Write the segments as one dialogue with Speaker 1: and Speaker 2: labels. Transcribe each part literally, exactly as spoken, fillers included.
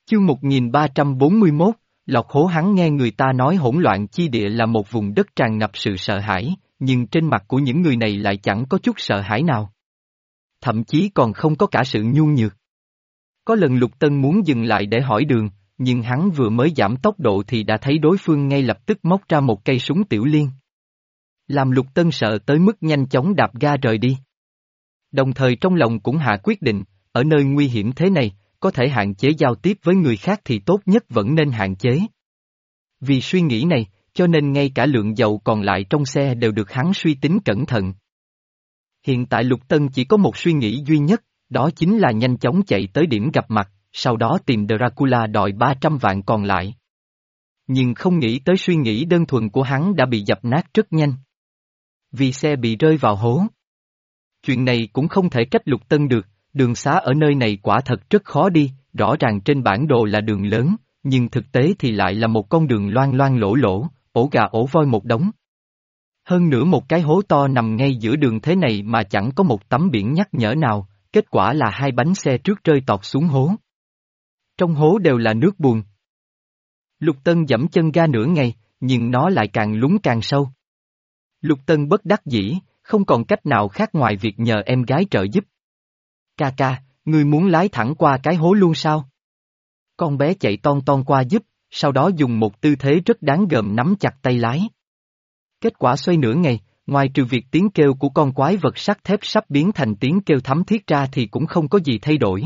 Speaker 1: Chương một nghìn ba trăm bốn mươi mốt, Lọt hố. Hắn nghe người ta nói hỗn loạn chi địa là một vùng đất tràn ngập sự sợ hãi, nhưng trên mặt của những người này lại chẳng có chút sợ hãi nào. Thậm chí còn không có cả sự nhu nhược. Có lần Lục Tân muốn dừng lại để hỏi đường, nhưng hắn vừa mới giảm tốc độ thì đã thấy đối phương ngay lập tức móc ra một cây súng tiểu liên. Làm Lục Tân sợ tới mức nhanh chóng đạp ga rời đi. Đồng thời trong lòng cũng hạ quyết định, ở nơi nguy hiểm thế này, có thể hạn chế giao tiếp với người khác thì tốt nhất vẫn nên hạn chế. Vì suy nghĩ này, cho nên ngay cả lượng dầu còn lại trong xe đều được hắn suy tính cẩn thận. Hiện tại Lục Tân chỉ có một suy nghĩ duy nhất, đó chính là nhanh chóng chạy tới điểm gặp mặt, sau đó tìm Dracula đòi ba trăm vạn còn lại. Nhưng không nghĩ tới suy nghĩ đơn thuần của hắn đã bị dập nát rất nhanh. Vì xe bị rơi vào hố. Chuyện này cũng không thể trách Lục Tân được, đường xá ở nơi này quả thật rất khó đi, rõ ràng trên bản đồ là đường lớn, nhưng thực tế thì lại là một con đường loang loang lỗ lỗ, ổ gà ổ voi một đống. Hơn nữa một cái hố to nằm ngay giữa đường thế này mà chẳng có một tấm biển nhắc nhở nào, kết quả là hai bánh xe trước rơi tọt xuống hố. Trong hố đều là nước bùn. Lục Tân giẫm chân ga nửa ngày, nhưng nó lại càng lún càng sâu. Lục Tân bất đắc dĩ, không còn cách nào khác ngoài việc nhờ em gái trợ giúp. Ca ca, ngươi muốn lái thẳng qua cái hố luôn sao? Con bé chạy ton ton qua giúp, sau đó dùng một tư thế rất đáng gờm nắm chặt tay lái. Kết quả xoay nửa ngày, ngoài trừ việc tiếng kêu của con quái vật sắt thép sắp biến thành tiếng kêu thấm thiết ra thì cũng không có gì thay đổi.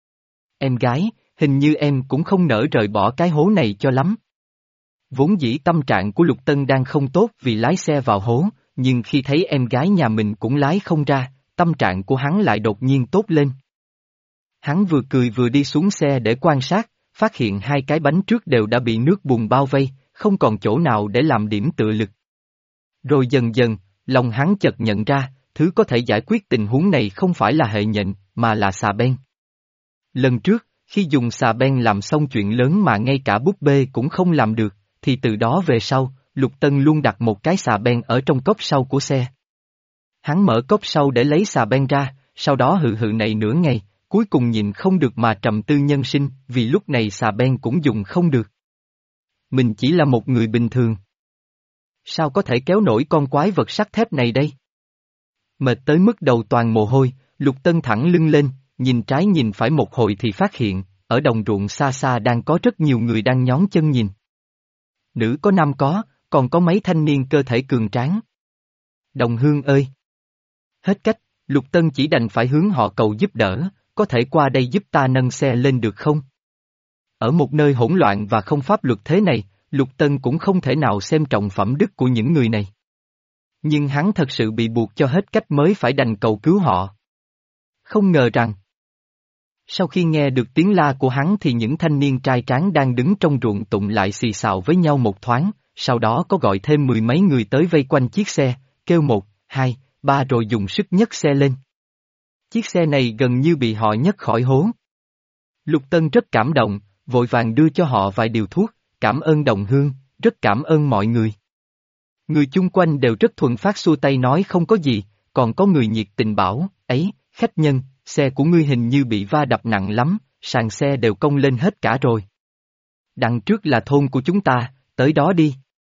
Speaker 1: Em gái, hình như em cũng không nỡ rời bỏ cái hố này cho lắm. Vốn dĩ tâm trạng của Lục Tân đang không tốt vì lái xe vào hố, nhưng khi thấy em gái nhà mình cũng lái không ra, tâm trạng của hắn lại đột nhiên tốt lên. Hắn vừa cười vừa đi xuống xe để quan sát, phát hiện hai cái bánh trước đều đã bị nước bùn bao vây, không còn chỗ nào để làm điểm tựa lực. Rồi dần dần, lòng hắn chợt nhận ra, thứ có thể giải quyết tình huống này không phải là hệ nhện, mà là xà beng. Lần trước, khi dùng xà beng làm xong chuyện lớn mà ngay cả búp bê cũng không làm được, thì từ đó về sau, Lục Tân luôn đặt một cái xà beng ở trong cốp sau của xe. Hắn mở cốp sau để lấy xà beng ra, sau đó hự hự này nửa ngày, cuối cùng nhìn không được mà trầm tư nhân sinh, vì lúc này xà beng cũng dùng không được. Mình chỉ là một người bình thường. Sao có thể kéo nổi con quái vật sắt thép này đây? Mệt tới mức đầu toàn mồ hôi, Lục Tân thẳng lưng lên, nhìn trái nhìn phải một hồi thì phát hiện, ở đồng ruộng xa xa đang có rất nhiều người đang nhón chân nhìn. Nữ có nam có, còn có mấy thanh niên cơ thể cường tráng. Đồng hương ơi! Hết cách, Lục Tân chỉ đành phải hướng họ cầu giúp đỡ, có thể qua đây giúp ta nâng xe lên được không? Ở một nơi hỗn loạn và không pháp luật thế này, Lục Tân cũng không thể nào xem trọng phẩm đức của những người này. Nhưng hắn thật sự bị buộc cho hết cách mới phải đành cầu cứu họ. Không ngờ rằng, sau khi nghe được tiếng la của hắn thì những thanh niên trai tráng đang đứng trong ruộng tụng lại xì xào với nhau một thoáng, sau đó có gọi thêm mười mấy người tới vây quanh chiếc xe, kêu một, hai, ba rồi dùng sức nhấc xe lên. Chiếc xe này gần như bị họ nhấc khỏi hố. Lục Tân rất cảm động, vội vàng đưa cho họ vài điều thuốc, cảm ơn đồng hương, rất cảm ơn mọi người. Người chung quanh đều rất thuận phát xua tay nói không có gì, còn có người nhiệt tình bảo, ấy, khách nhân, xe của ngươi hình như bị va đập nặng lắm, sàn xe đều cong lên hết cả rồi. Đằng trước là thôn của chúng ta, tới đó đi.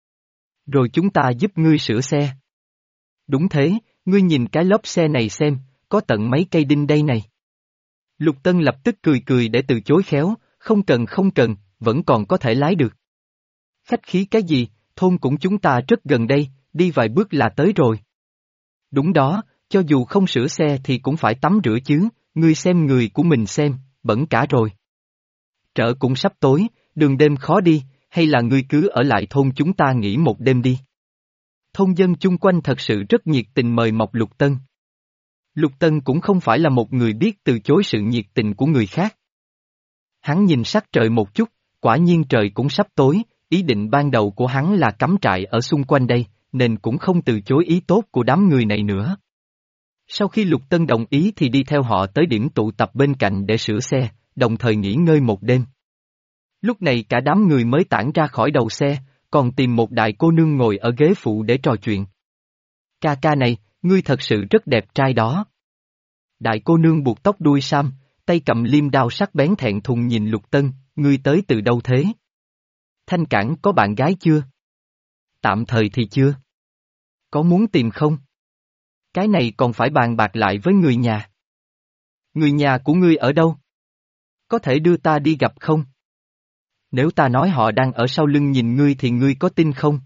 Speaker 1: Rồi chúng ta giúp ngươi sửa xe. Đúng thế, ngươi nhìn cái lốp xe này xem, có tận mấy cây đinh đây này. Lục Tân lập tức cười cười để từ chối khéo, không cần không cần, vẫn còn có thể lái được. Khách khí cái gì, thôn cũng chúng ta rất gần đây, đi vài bước là tới rồi. Đúng đó, cho dù không sửa xe thì cũng phải tắm rửa chứ, ngươi xem người của mình xem, bẩn cả rồi. Chợ cũng sắp tối, đường đêm khó đi, hay là ngươi cứ ở lại thôn chúng ta nghỉ một đêm đi. Thôn dân chung quanh thật sự rất nhiệt tình mời mọc Lục Tân. Lục Tân cũng không phải là một người biết từ chối sự nhiệt tình của người khác. Hắn nhìn sắc trời một chút, quả nhiên trời cũng sắp tối, ý định ban đầu của hắn là cắm trại ở xung quanh đây, nên cũng không từ chối ý tốt của đám người này nữa. Sau khi Lục Tân đồng ý thì đi theo họ tới điểm tụ tập bên cạnh để sửa xe, đồng thời nghỉ ngơi một đêm. Lúc này cả đám người mới tản ra khỏi đầu xe, còn tìm một đại cô nương ngồi ở ghế phụ để trò chuyện. Ca ca này, ngươi thật sự rất đẹp trai đó. Đại cô nương buộc tóc đuôi sam, tay cầm liêm đao sắc bén thẹn thùng nhìn Lục Tân, ngươi tới từ đâu thế? Thanh Cảng có bạn gái chưa? Tạm thời thì chưa. Có muốn tìm không? Cái này còn phải bàn bạc lại với người nhà. Người nhà của ngươi ở đâu? Có thể đưa ta đi gặp không? Nếu ta nói họ đang ở sau lưng nhìn ngươi thì ngươi có tin không?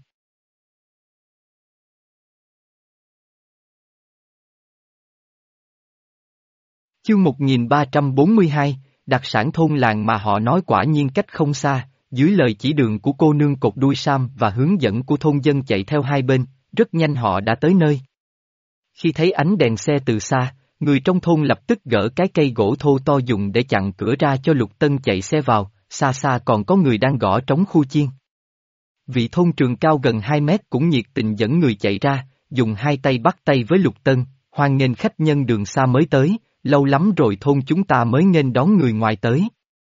Speaker 1: Chương một nghìn ba trăm bốn mươi hai, đặc sản thôn làng mà họ nói quả nhiên cách không xa, dưới lời chỉ đường của cô nương cột đuôi sam và hướng dẫn của thôn dân chạy theo hai bên, rất nhanh họ đã tới nơi. Khi thấy ánh đèn xe từ xa, người trong thôn lập tức gỡ cái cây gỗ thô to dùng để chặn cửa ra cho Lục Tân chạy xe vào, xa xa còn có người đang gõ trống khu chiên. Vị thôn trường cao gần hai mét cũng nhiệt tình dẫn người chạy ra, dùng hai tay bắt tay với Lục Tân, hoan nghênh khách nhân đường xa mới tới, lâu lắm rồi thôn chúng ta mới nghênh đón người ngoài tới.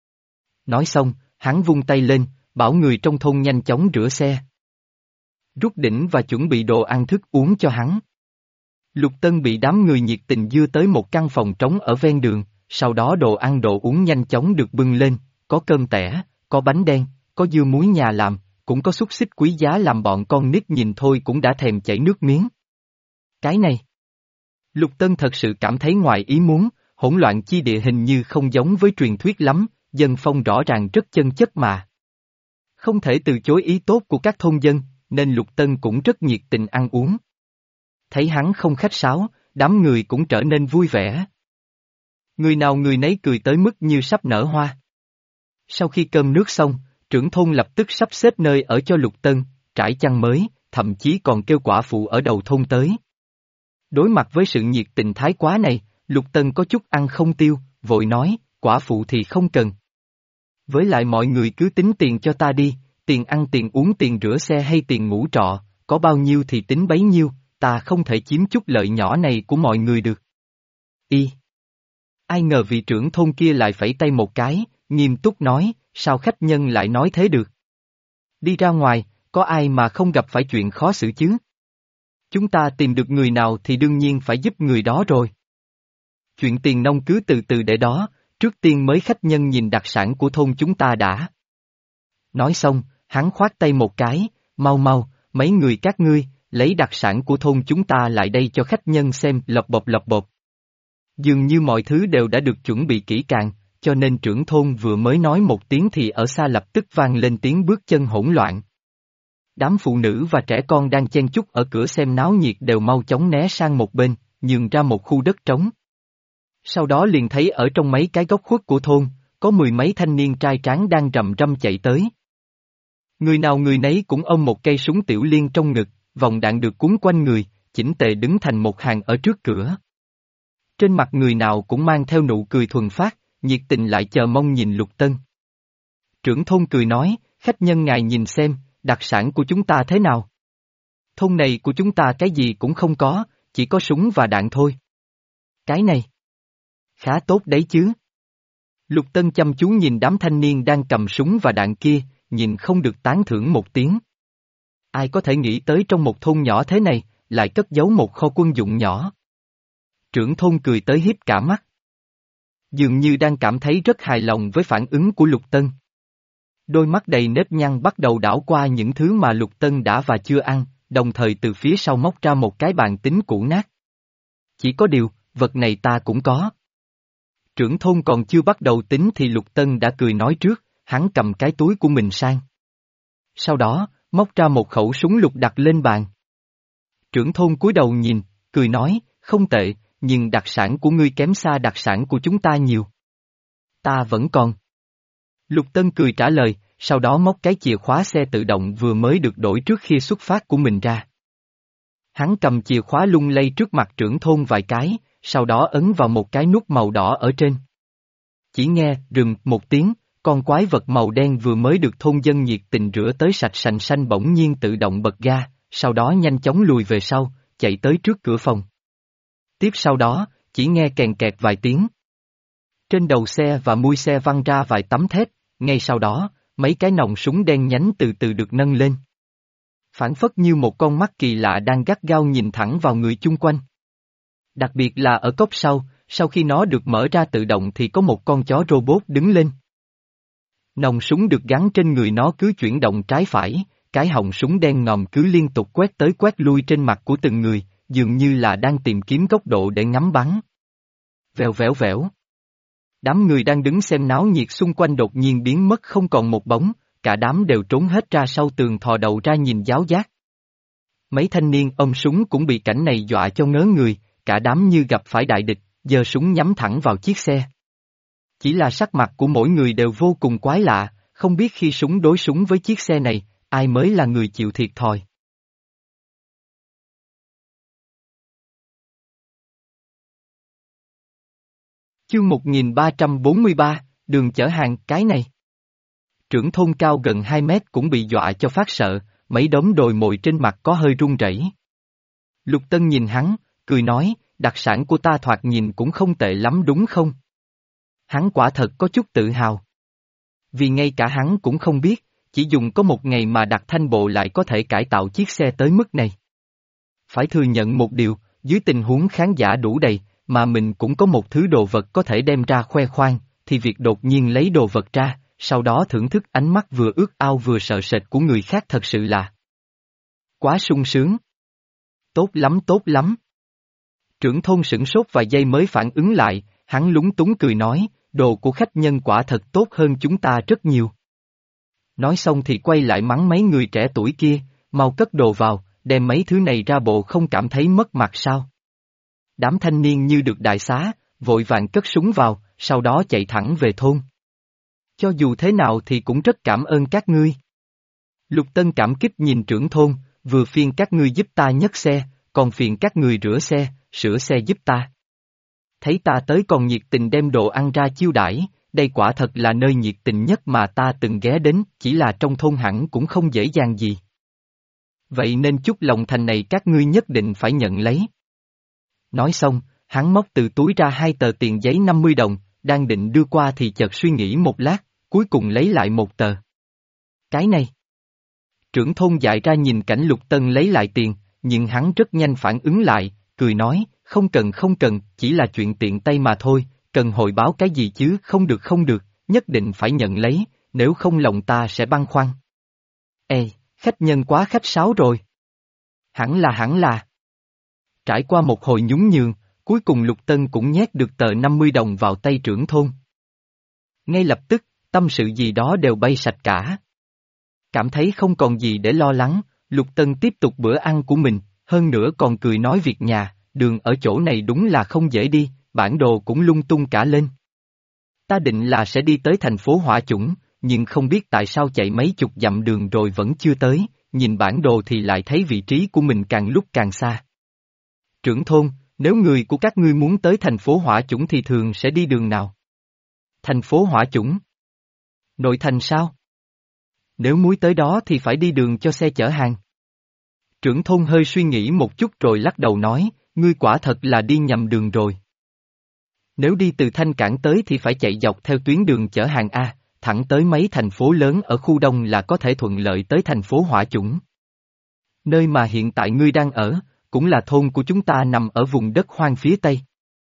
Speaker 1: Nói xong, hắn vung tay lên, bảo người trong thôn nhanh chóng rửa xe, rút đỉnh và chuẩn bị đồ ăn thức uống cho hắn. Lục Tân bị đám người nhiệt tình đưa tới một căn phòng trống ở ven đường, sau đó đồ ăn đồ uống nhanh chóng được bưng lên, có cơm tẻ, có bánh đen, có dưa muối nhà làm, cũng có xúc xích quý giá làm bọn con nít nhìn thôi cũng đã thèm chảy nước miếng. Cái này, Lục Tân thật sự cảm thấy ngoài ý muốn, hỗn loạn chi địa hình như không giống với truyền thuyết lắm, dân phong rõ ràng rất chân chất mà. Không thể từ chối ý tốt của các thôn dân, nên Lục Tân cũng rất nhiệt tình ăn uống. Thấy hắn không khách sáo, đám người cũng trở nên vui vẻ. Người nào người nấy cười tới mức như sắp nở hoa. Sau khi cơm nước xong, trưởng thôn lập tức sắp xếp nơi ở cho Lục Tân, trải chăn mới, thậm chí còn kêu quả phụ ở đầu thôn tới. Đối mặt với sự nhiệt tình thái quá này, Lục Tân có chút ăn không tiêu, vội nói, quả phụ thì không cần. Với lại mọi người cứ tính tiền cho ta đi, tiền ăn tiền uống tiền rửa xe hay tiền ngủ trọ, có bao nhiêu thì tính bấy nhiêu, ta không thể chiếm chút lợi nhỏ này của mọi người được. Y. Ai ngờ vị trưởng thôn kia lại phẩy tay một cái, nghiêm túc nói, sao khách nhân lại nói thế được? Đi ra ngoài, có ai mà không gặp phải chuyện khó xử chứ? Chúng ta tìm được người nào thì đương nhiên phải giúp người đó rồi. Chuyện tiền nông cứ từ từ để đó, trước tiên mới khách nhân nhìn đặc sản của thôn chúng ta đã. Nói xong, hắn khoát tay một cái, mau mau, mấy người các ngươi, lấy đặc sản của thôn chúng ta lại đây cho khách nhân xem, lọc bộp lọc bộp. Dường như mọi thứ đều đã được chuẩn bị kỹ càng, cho nên trưởng thôn vừa mới nói một tiếng thì ở xa lập tức vang lên tiếng bước chân hỗn loạn. Đám phụ nữ và trẻ con đang chen chúc ở cửa xem náo nhiệt đều mau chóng né sang một bên, nhường ra một khu đất trống. Sau đó liền thấy ở trong mấy cái góc khuất của thôn, có mười mấy thanh niên trai tráng đang rầm râm chạy tới. Người nào người nấy cũng ôm một cây súng tiểu liên trong ngực, vòng đạn được cuốn quanh người, chỉnh tề đứng thành một hàng ở trước cửa. Trên mặt người nào cũng mang theo nụ cười thuần phát, nhiệt tình lại chờ mong nhìn Lục Tân. Trưởng thôn cười nói, khách nhân ngài nhìn xem, đặc sản của chúng ta thế nào? Thôn này của chúng ta cái gì cũng không có, chỉ có súng và đạn thôi. Cái này khá tốt đấy chứ. Lục Tân chăm chú nhìn đám thanh niên đang cầm súng và đạn kia, nhìn không được tán thưởng một tiếng. Ai có thể nghĩ tới trong một thôn nhỏ thế này, lại cất giấu một kho quân dụng nhỏ. Trưởng thôn cười tới hiếp cả mắt. Dường như đang cảm thấy rất hài lòng với phản ứng của Lục Tân. Đôi mắt đầy nếp nhăn bắt đầu đảo qua những thứ mà Lục Tân đã và chưa ăn, đồng thời từ phía sau móc ra một cái bàn tính cũ nát. Chỉ có điều, vật này ta cũng có. Trưởng thôn còn chưa bắt đầu tính thì Lục Tân đã cười nói trước, hắn cầm cái túi của mình sang. Sau đó, móc ra một khẩu súng lục đặt lên bàn. Trưởng thôn cúi đầu nhìn, cười nói, không tệ, nhưng đặc sản của ngươi kém xa đặc sản của chúng ta nhiều. Ta vẫn còn. Lục Tân cười trả lời, sau đó móc cái chìa khóa xe tự động vừa mới được đổi trước khi xuất phát của mình ra. Hắn cầm chìa khóa lung lay trước mặt trưởng thôn vài cái, sau đó ấn vào một cái nút màu đỏ ở trên. Chỉ nghe, rừng, một tiếng, con quái vật màu đen vừa mới được thôn dân nhiệt tình rửa tới sạch sành xanh bỗng nhiên tự động bật ga, sau đó nhanh chóng lùi về sau, chạy tới trước cửa phòng. Tiếp sau đó, chỉ nghe kèn kẹt vài tiếng. Trên đầu xe và mui xe văng ra vài tấm thép, ngay sau đó, mấy cái nòng súng đen nhánh từ từ được nâng lên. Phản phất như một con mắt kỳ lạ đang gắt gao nhìn thẳng vào người chung quanh. Đặc biệt là ở cốc sau, sau khi nó được mở ra tự động thì có một con chó robot đứng lên. Nòng súng được gắn trên người nó cứ chuyển động trái phải, cái họng súng đen ngòm cứ liên tục quét tới quét lui trên mặt của từng người, dường như là đang tìm kiếm góc độ để ngắm bắn. Vèo vẻo vẻo. Đám người đang đứng xem náo nhiệt xung quanh đột nhiên biến mất không còn một bóng, cả đám đều trốn hết ra sau tường thò đầu ra nhìn giáo giác. Mấy thanh niên ôm súng cũng bị cảnh này dọa cho ngớ người, cả đám như gặp phải đại địch, giơ súng nhắm thẳng vào chiếc xe. Chỉ là sắc mặt của mỗi người đều vô cùng quái lạ, không biết khi súng đối súng với chiếc xe này, ai mới là người chịu thiệt thòi. Chương một nghìn ba trăm bốn mươi ba, đường chở hàng, cái này. Trưởng thôn cao gần hai mét cũng bị dọa cho phát sợ, mấy đống đồi mồi trên mặt có hơi run rẩy. Lục Tân nhìn hắn, cười nói, đặc sản của ta thoạt nhìn cũng không tệ lắm đúng không? Hắn quả thật có chút tự hào. Vì ngay cả hắn cũng không biết, chỉ dùng có một ngày mà Đặc Thanh Bộ lại có thể cải tạo chiếc xe tới mức này. Phải thừa nhận một điều, dưới tình huống khán giả đủ đầy, mà mình cũng có một thứ đồ vật có thể đem ra khoe khoang, thì việc đột nhiên lấy đồ vật ra, sau đó thưởng thức ánh mắt vừa ước ao vừa sợ sệt của người khác thật sự là quá sung sướng. Tốt lắm tốt lắm. Trưởng thôn sửng sốt vài giây mới phản ứng lại, hắn lúng túng cười nói, đồ của khách nhân quả thật tốt hơn chúng ta rất nhiều. Nói xong thì quay lại mắng mấy người trẻ tuổi kia, mau cất đồ vào, đem mấy thứ này ra bộ không cảm thấy mất mặt sao. Đám thanh niên như được đại xá, vội vàng cất súng vào, sau đó chạy thẳng về thôn. Cho dù thế nào thì cũng rất cảm ơn các ngươi. Lục Tân cảm kích nhìn trưởng thôn, vừa phiền các ngươi giúp ta nhấc xe, còn phiền các ngươi rửa xe, sửa xe giúp ta. Thấy ta tới còn nhiệt tình đem đồ ăn ra chiêu đãi, đây quả thật là nơi nhiệt tình nhất mà ta từng ghé đến, chỉ là trong thôn hẳn cũng không dễ dàng gì. Vậy nên chút lòng thành này các ngươi nhất định phải nhận lấy. Nói xong, hắn móc từ túi ra hai tờ tiền giấy năm mươi đồng, đang định đưa qua thì chợt suy nghĩ một lát, cuối cùng lấy lại một tờ. Cái này. Trưởng thôn dại ra nhìn cảnh Lục Tân lấy lại tiền, nhưng hắn rất nhanh phản ứng lại, cười nói, không cần không cần, chỉ là chuyện tiện tay mà thôi, cần hồi báo cái gì chứ, không được không được, nhất định phải nhận lấy, nếu không lòng ta sẽ băn khoăn. Ê, khách nhân quá khách sáo rồi. Hẳn là hẳn là. Trải qua một hồi nhún nhường, cuối cùng Lục Tân cũng nhét được tờ năm mươi đồng vào tay trưởng thôn. Ngay lập tức, tâm sự gì đó đều bay sạch cả. Cảm thấy không còn gì để lo lắng, Lục Tân tiếp tục bữa ăn của mình, hơn nữa còn cười nói việc nhà, đường ở chỗ này đúng là không dễ đi, bản đồ cũng lung tung cả lên. Ta định là sẽ đi tới thành phố Hỏa Chủng, nhưng không biết tại sao chạy mấy chục dặm đường rồi vẫn chưa tới, nhìn bản đồ thì lại thấy vị trí của mình càng lúc càng xa. Trưởng thôn, nếu người của các ngươi muốn tới thành phố Hỏa Chủng thì thường sẽ đi đường nào? Thành phố Hỏa Chủng? Nội thành sao? Nếu muốn tới đó thì phải đi đường cho xe chở hàng. Trưởng thôn hơi suy nghĩ một chút rồi lắc đầu nói, ngươi quả thật là đi nhầm đường rồi. Nếu đi từ Thanh Cảng tới thì phải chạy dọc theo tuyến đường chở hàng A, thẳng tới mấy thành phố lớn ở khu Đông là có thể thuận lợi tới thành phố Hỏa Chủng. Nơi mà hiện tại ngươi đang ở, cũng là thôn của chúng ta nằm ở vùng đất hoang phía Tây.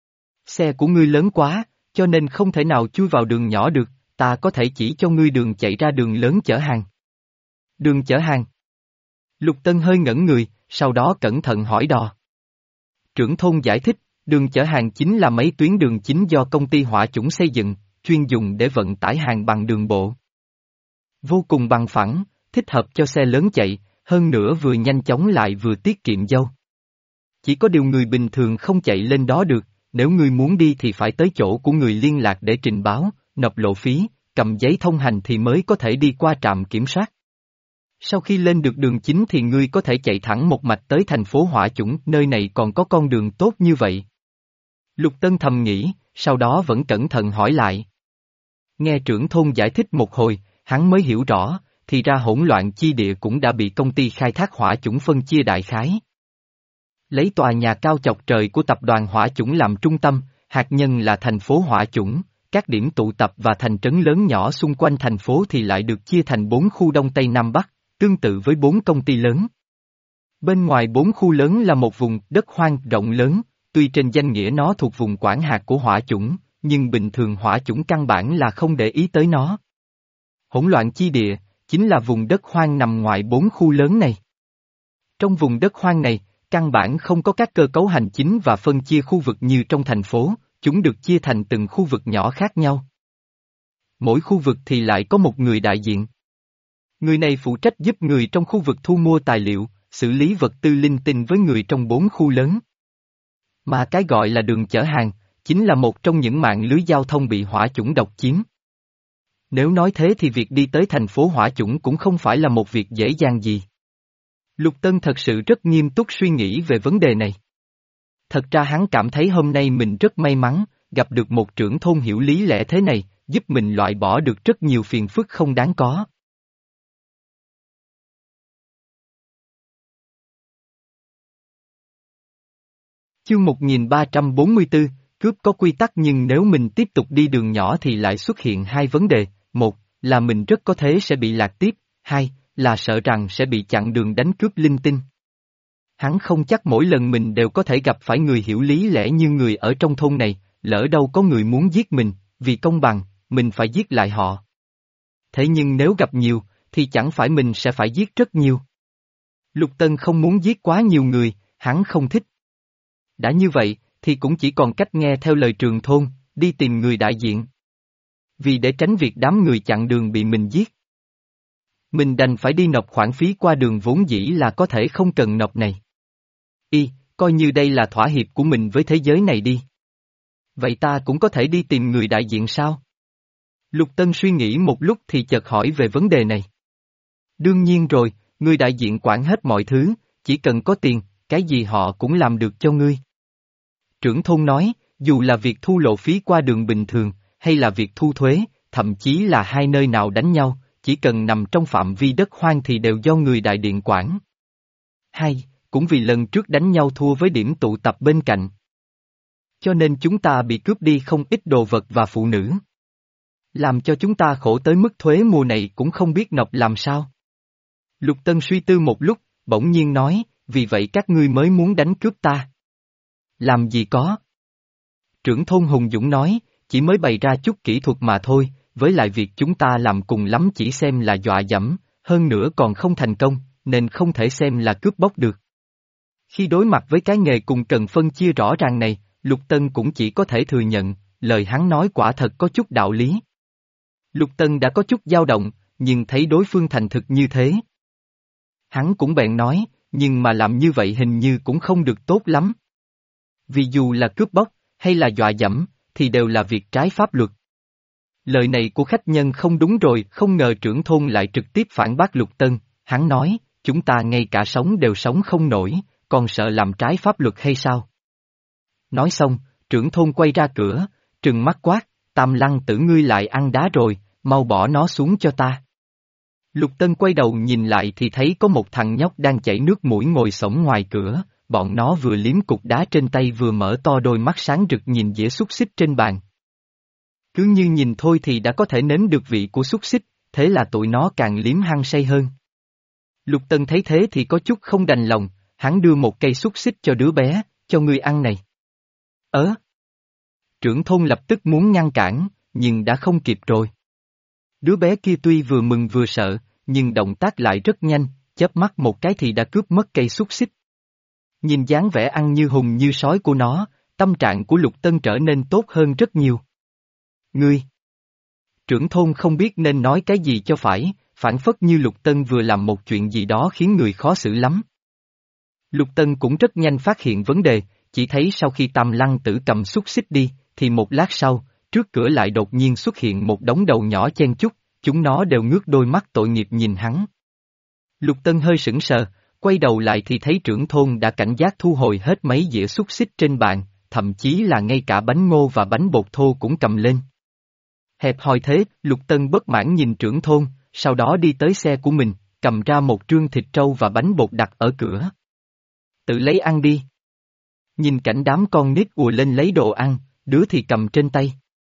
Speaker 1: Xe của ngươi lớn quá, cho nên không thể nào chui vào đường nhỏ được, ta có thể chỉ cho ngươi đường chạy ra đường lớn chở hàng. Đường chở hàng. Lục Tân hơi ngẩn người, sau đó cẩn thận hỏi đò. Trưởng thôn giải thích, đường chở hàng chính là mấy tuyến đường chính do công ty Hỏa Chủng xây dựng, chuyên dùng để vận tải hàng bằng đường bộ. Vô cùng bằng phẳng, thích hợp cho xe lớn chạy, hơn nữa vừa nhanh chóng lại vừa tiết kiệm dâu. Chỉ có điều người bình thường không chạy lên đó được, nếu ngươi muốn đi thì phải tới chỗ của người liên lạc để trình báo, nộp lộ phí, cầm giấy thông hành thì mới có thể đi qua trạm kiểm soát. Sau khi lên được đường chính thì ngươi có thể chạy thẳng một mạch tới thành phố Hỏa Chủng, nơi này còn có con đường tốt như vậy. Lục Tân thầm nghĩ, sau đó vẫn cẩn thận hỏi lại. Nghe trưởng thôn giải thích một hồi, hắn mới hiểu rõ, thì ra hỗn loạn chi địa cũng đã bị công ty khai thác Hỏa Chủng phân chia đại khái. Lấy tòa nhà cao chọc trời của tập đoàn Hỏa Chủng làm trung tâm, hạt nhân là thành phố Hỏa Chủng, các điểm tụ tập và thành trấn lớn nhỏ xung quanh thành phố thì lại được chia thành bốn khu Đông Tây Nam Bắc, tương tự với bốn công ty lớn. Bên ngoài bốn khu lớn là một vùng đất hoang rộng lớn, tuy trên danh nghĩa nó thuộc vùng quản hạt của Hỏa Chủng, nhưng bình thường Hỏa Chủng căn bản là không để ý tới nó. Hỗn loạn chi địa, chính là vùng đất hoang nằm ngoài bốn khu lớn này. Trong vùng đất hoang này, căn bản không có các cơ cấu hành chính và phân chia khu vực như trong thành phố, chúng được chia thành từng khu vực nhỏ khác nhau. Mỗi khu vực thì lại có một người đại diện. Người này phụ trách giúp người trong khu vực thu mua tài liệu, xử lý vật tư linh tinh với người trong bốn khu lớn. Mà cái gọi là đường chở hàng, chính là một trong những mạng lưới giao thông bị hỏa chủng độc chiếm. Nếu nói thế thì việc đi tới thành phố hỏa chủng cũng không phải là một việc dễ dàng gì. Lục Tân thật sự rất nghiêm túc suy nghĩ về vấn đề này. Thật ra hắn cảm thấy hôm nay mình rất may mắn, gặp được một trưởng thôn hiểu lý lẽ thế này, giúp mình loại bỏ được rất nhiều phiền phức không đáng có. Chương một nghìn ba trăm bốn mươi tư, cướp có quy tắc nhưng nếu mình tiếp tục đi đường nhỏ thì lại xuất hiện hai vấn đề, một là mình rất có thể sẽ bị lạc tiếp, hai là sợ rằng sẽ bị chặn đường đánh cướp linh tinh. Hắn không chắc mỗi lần mình đều có thể gặp phải người hiểu lý lẽ như người ở trong thôn này, lỡ đâu có người muốn giết mình, vì công bằng, mình phải giết lại họ. Thế nhưng nếu gặp nhiều, thì chẳng phải mình sẽ phải giết rất nhiều. Lục Tân không muốn giết quá nhiều người, hắn không thích. Đã như vậy, thì cũng chỉ còn cách nghe theo lời trường thôn, đi tìm người đại diện. Vì để tránh việc đám người chặn đường bị mình giết, mình đành phải đi nộp khoản phí qua đường vốn dĩ là có thể không cần nộp này. Y, coi như đây là thỏa hiệp của mình với thế giới này đi. Vậy ta cũng có thể đi tìm người đại diện sao? Lục Tân suy nghĩ một lúc thì chợt hỏi về vấn đề này. Đương nhiên rồi, người đại diện quản hết mọi thứ, chỉ cần có tiền, cái gì họ cũng làm được cho ngươi. Trưởng thôn nói, dù là việc thu lộ phí qua đường bình thường, hay là việc thu thuế, thậm chí là hai nơi nào đánh nhau, chỉ cần nằm trong phạm vi đất hoang thì đều do người đại điện quản. Hay, cũng vì lần trước đánh nhau thua với điểm tụ tập bên cạnh. Cho nên chúng ta bị cướp đi không ít đồ vật và phụ nữ. Làm cho chúng ta khổ tới mức thuế mùa này cũng không biết nộp làm sao. Lục Tân suy tư một lúc, bỗng nhiên nói, vì vậy các ngươi mới muốn đánh cướp ta. Làm gì có. Trưởng thôn Hùng Dũng nói, chỉ mới bày ra chút kỹ thuật mà thôi, với lại việc chúng ta làm cùng lắm chỉ xem là dọa dẫm, hơn nữa còn không thành công, nên không thể xem là cướp bóc được. Khi đối mặt với cái nghề cùng cần phân chia rõ ràng này, Lục Tân cũng chỉ có thể thừa nhận, lời hắn nói quả thật có chút đạo lý. Lục Tân đã có chút dao động, nhưng thấy đối phương thành thực như thế. Hắn cũng bèn nói, nhưng mà làm như vậy hình như cũng không được tốt lắm. Vì dù là cướp bóc, hay là dọa dẫm, thì đều là việc trái pháp luật. Lời này của khách nhân không đúng rồi, không ngờ trưởng thôn lại trực tiếp phản bác Lục Tân, hắn nói, chúng ta ngay cả sống đều sống không nổi, còn sợ làm trái pháp luật hay sao? Nói xong, trưởng thôn quay ra cửa, trừng mắt quát, Tam Lăng Tử ngươi lại ăn đá rồi, mau bỏ nó xuống cho ta. Lục Tân quay đầu nhìn lại thì thấy có một thằng nhóc đang chảy nước mũi ngồi xổm ngoài cửa, bọn nó vừa liếm cục đá trên tay vừa mở to đôi mắt sáng rực nhìn dĩa xúc xích trên bàn. Cứ như nhìn thôi thì đã có thể nếm được vị của xúc xích, thế là tụi nó càng liếm hăng say hơn. Lục Tân thấy thế thì có chút không đành lòng, hắn đưa một cây xúc xích cho đứa bé, cho ngươi ăn này. Ớ! Trưởng thôn lập tức muốn ngăn cản, nhưng đã không kịp rồi. Đứa bé kia tuy vừa mừng vừa sợ, nhưng động tác lại rất nhanh, chớp mắt một cái thì đã cướp mất cây xúc xích. Nhìn dáng vẻ ăn như hùng như sói của nó, tâm trạng của Lục Tân trở nên tốt hơn rất nhiều. Ngươi! Trưởng thôn không biết nên nói cái gì cho phải, phản phất như Lục Tân vừa làm một chuyện gì đó khiến người khó xử lắm. Lục Tân cũng rất nhanh phát hiện vấn đề, chỉ thấy sau khi Tam Lăng Tử cầm xúc xích đi, thì một lát sau, trước cửa lại đột nhiên xuất hiện một đống đầu nhỏ chen chúc, chúng nó đều ngước đôi mắt tội nghiệp nhìn hắn. Lục Tân hơi sững sờ, quay đầu lại thì thấy trưởng thôn đã cảnh giác thu hồi hết mấy dĩa xúc xích trên bàn, thậm chí là ngay cả bánh ngô và bánh bột thô cũng cầm lên. Hẹp hòi thế, Lục Tân bất mãn nhìn trưởng thôn, sau đó đi tới xe của mình, cầm ra một trương thịt trâu và bánh bột đặt ở cửa. Tự lấy ăn đi. Nhìn cảnh đám con nít ùa lên lấy đồ ăn, đứa thì cầm trên tay.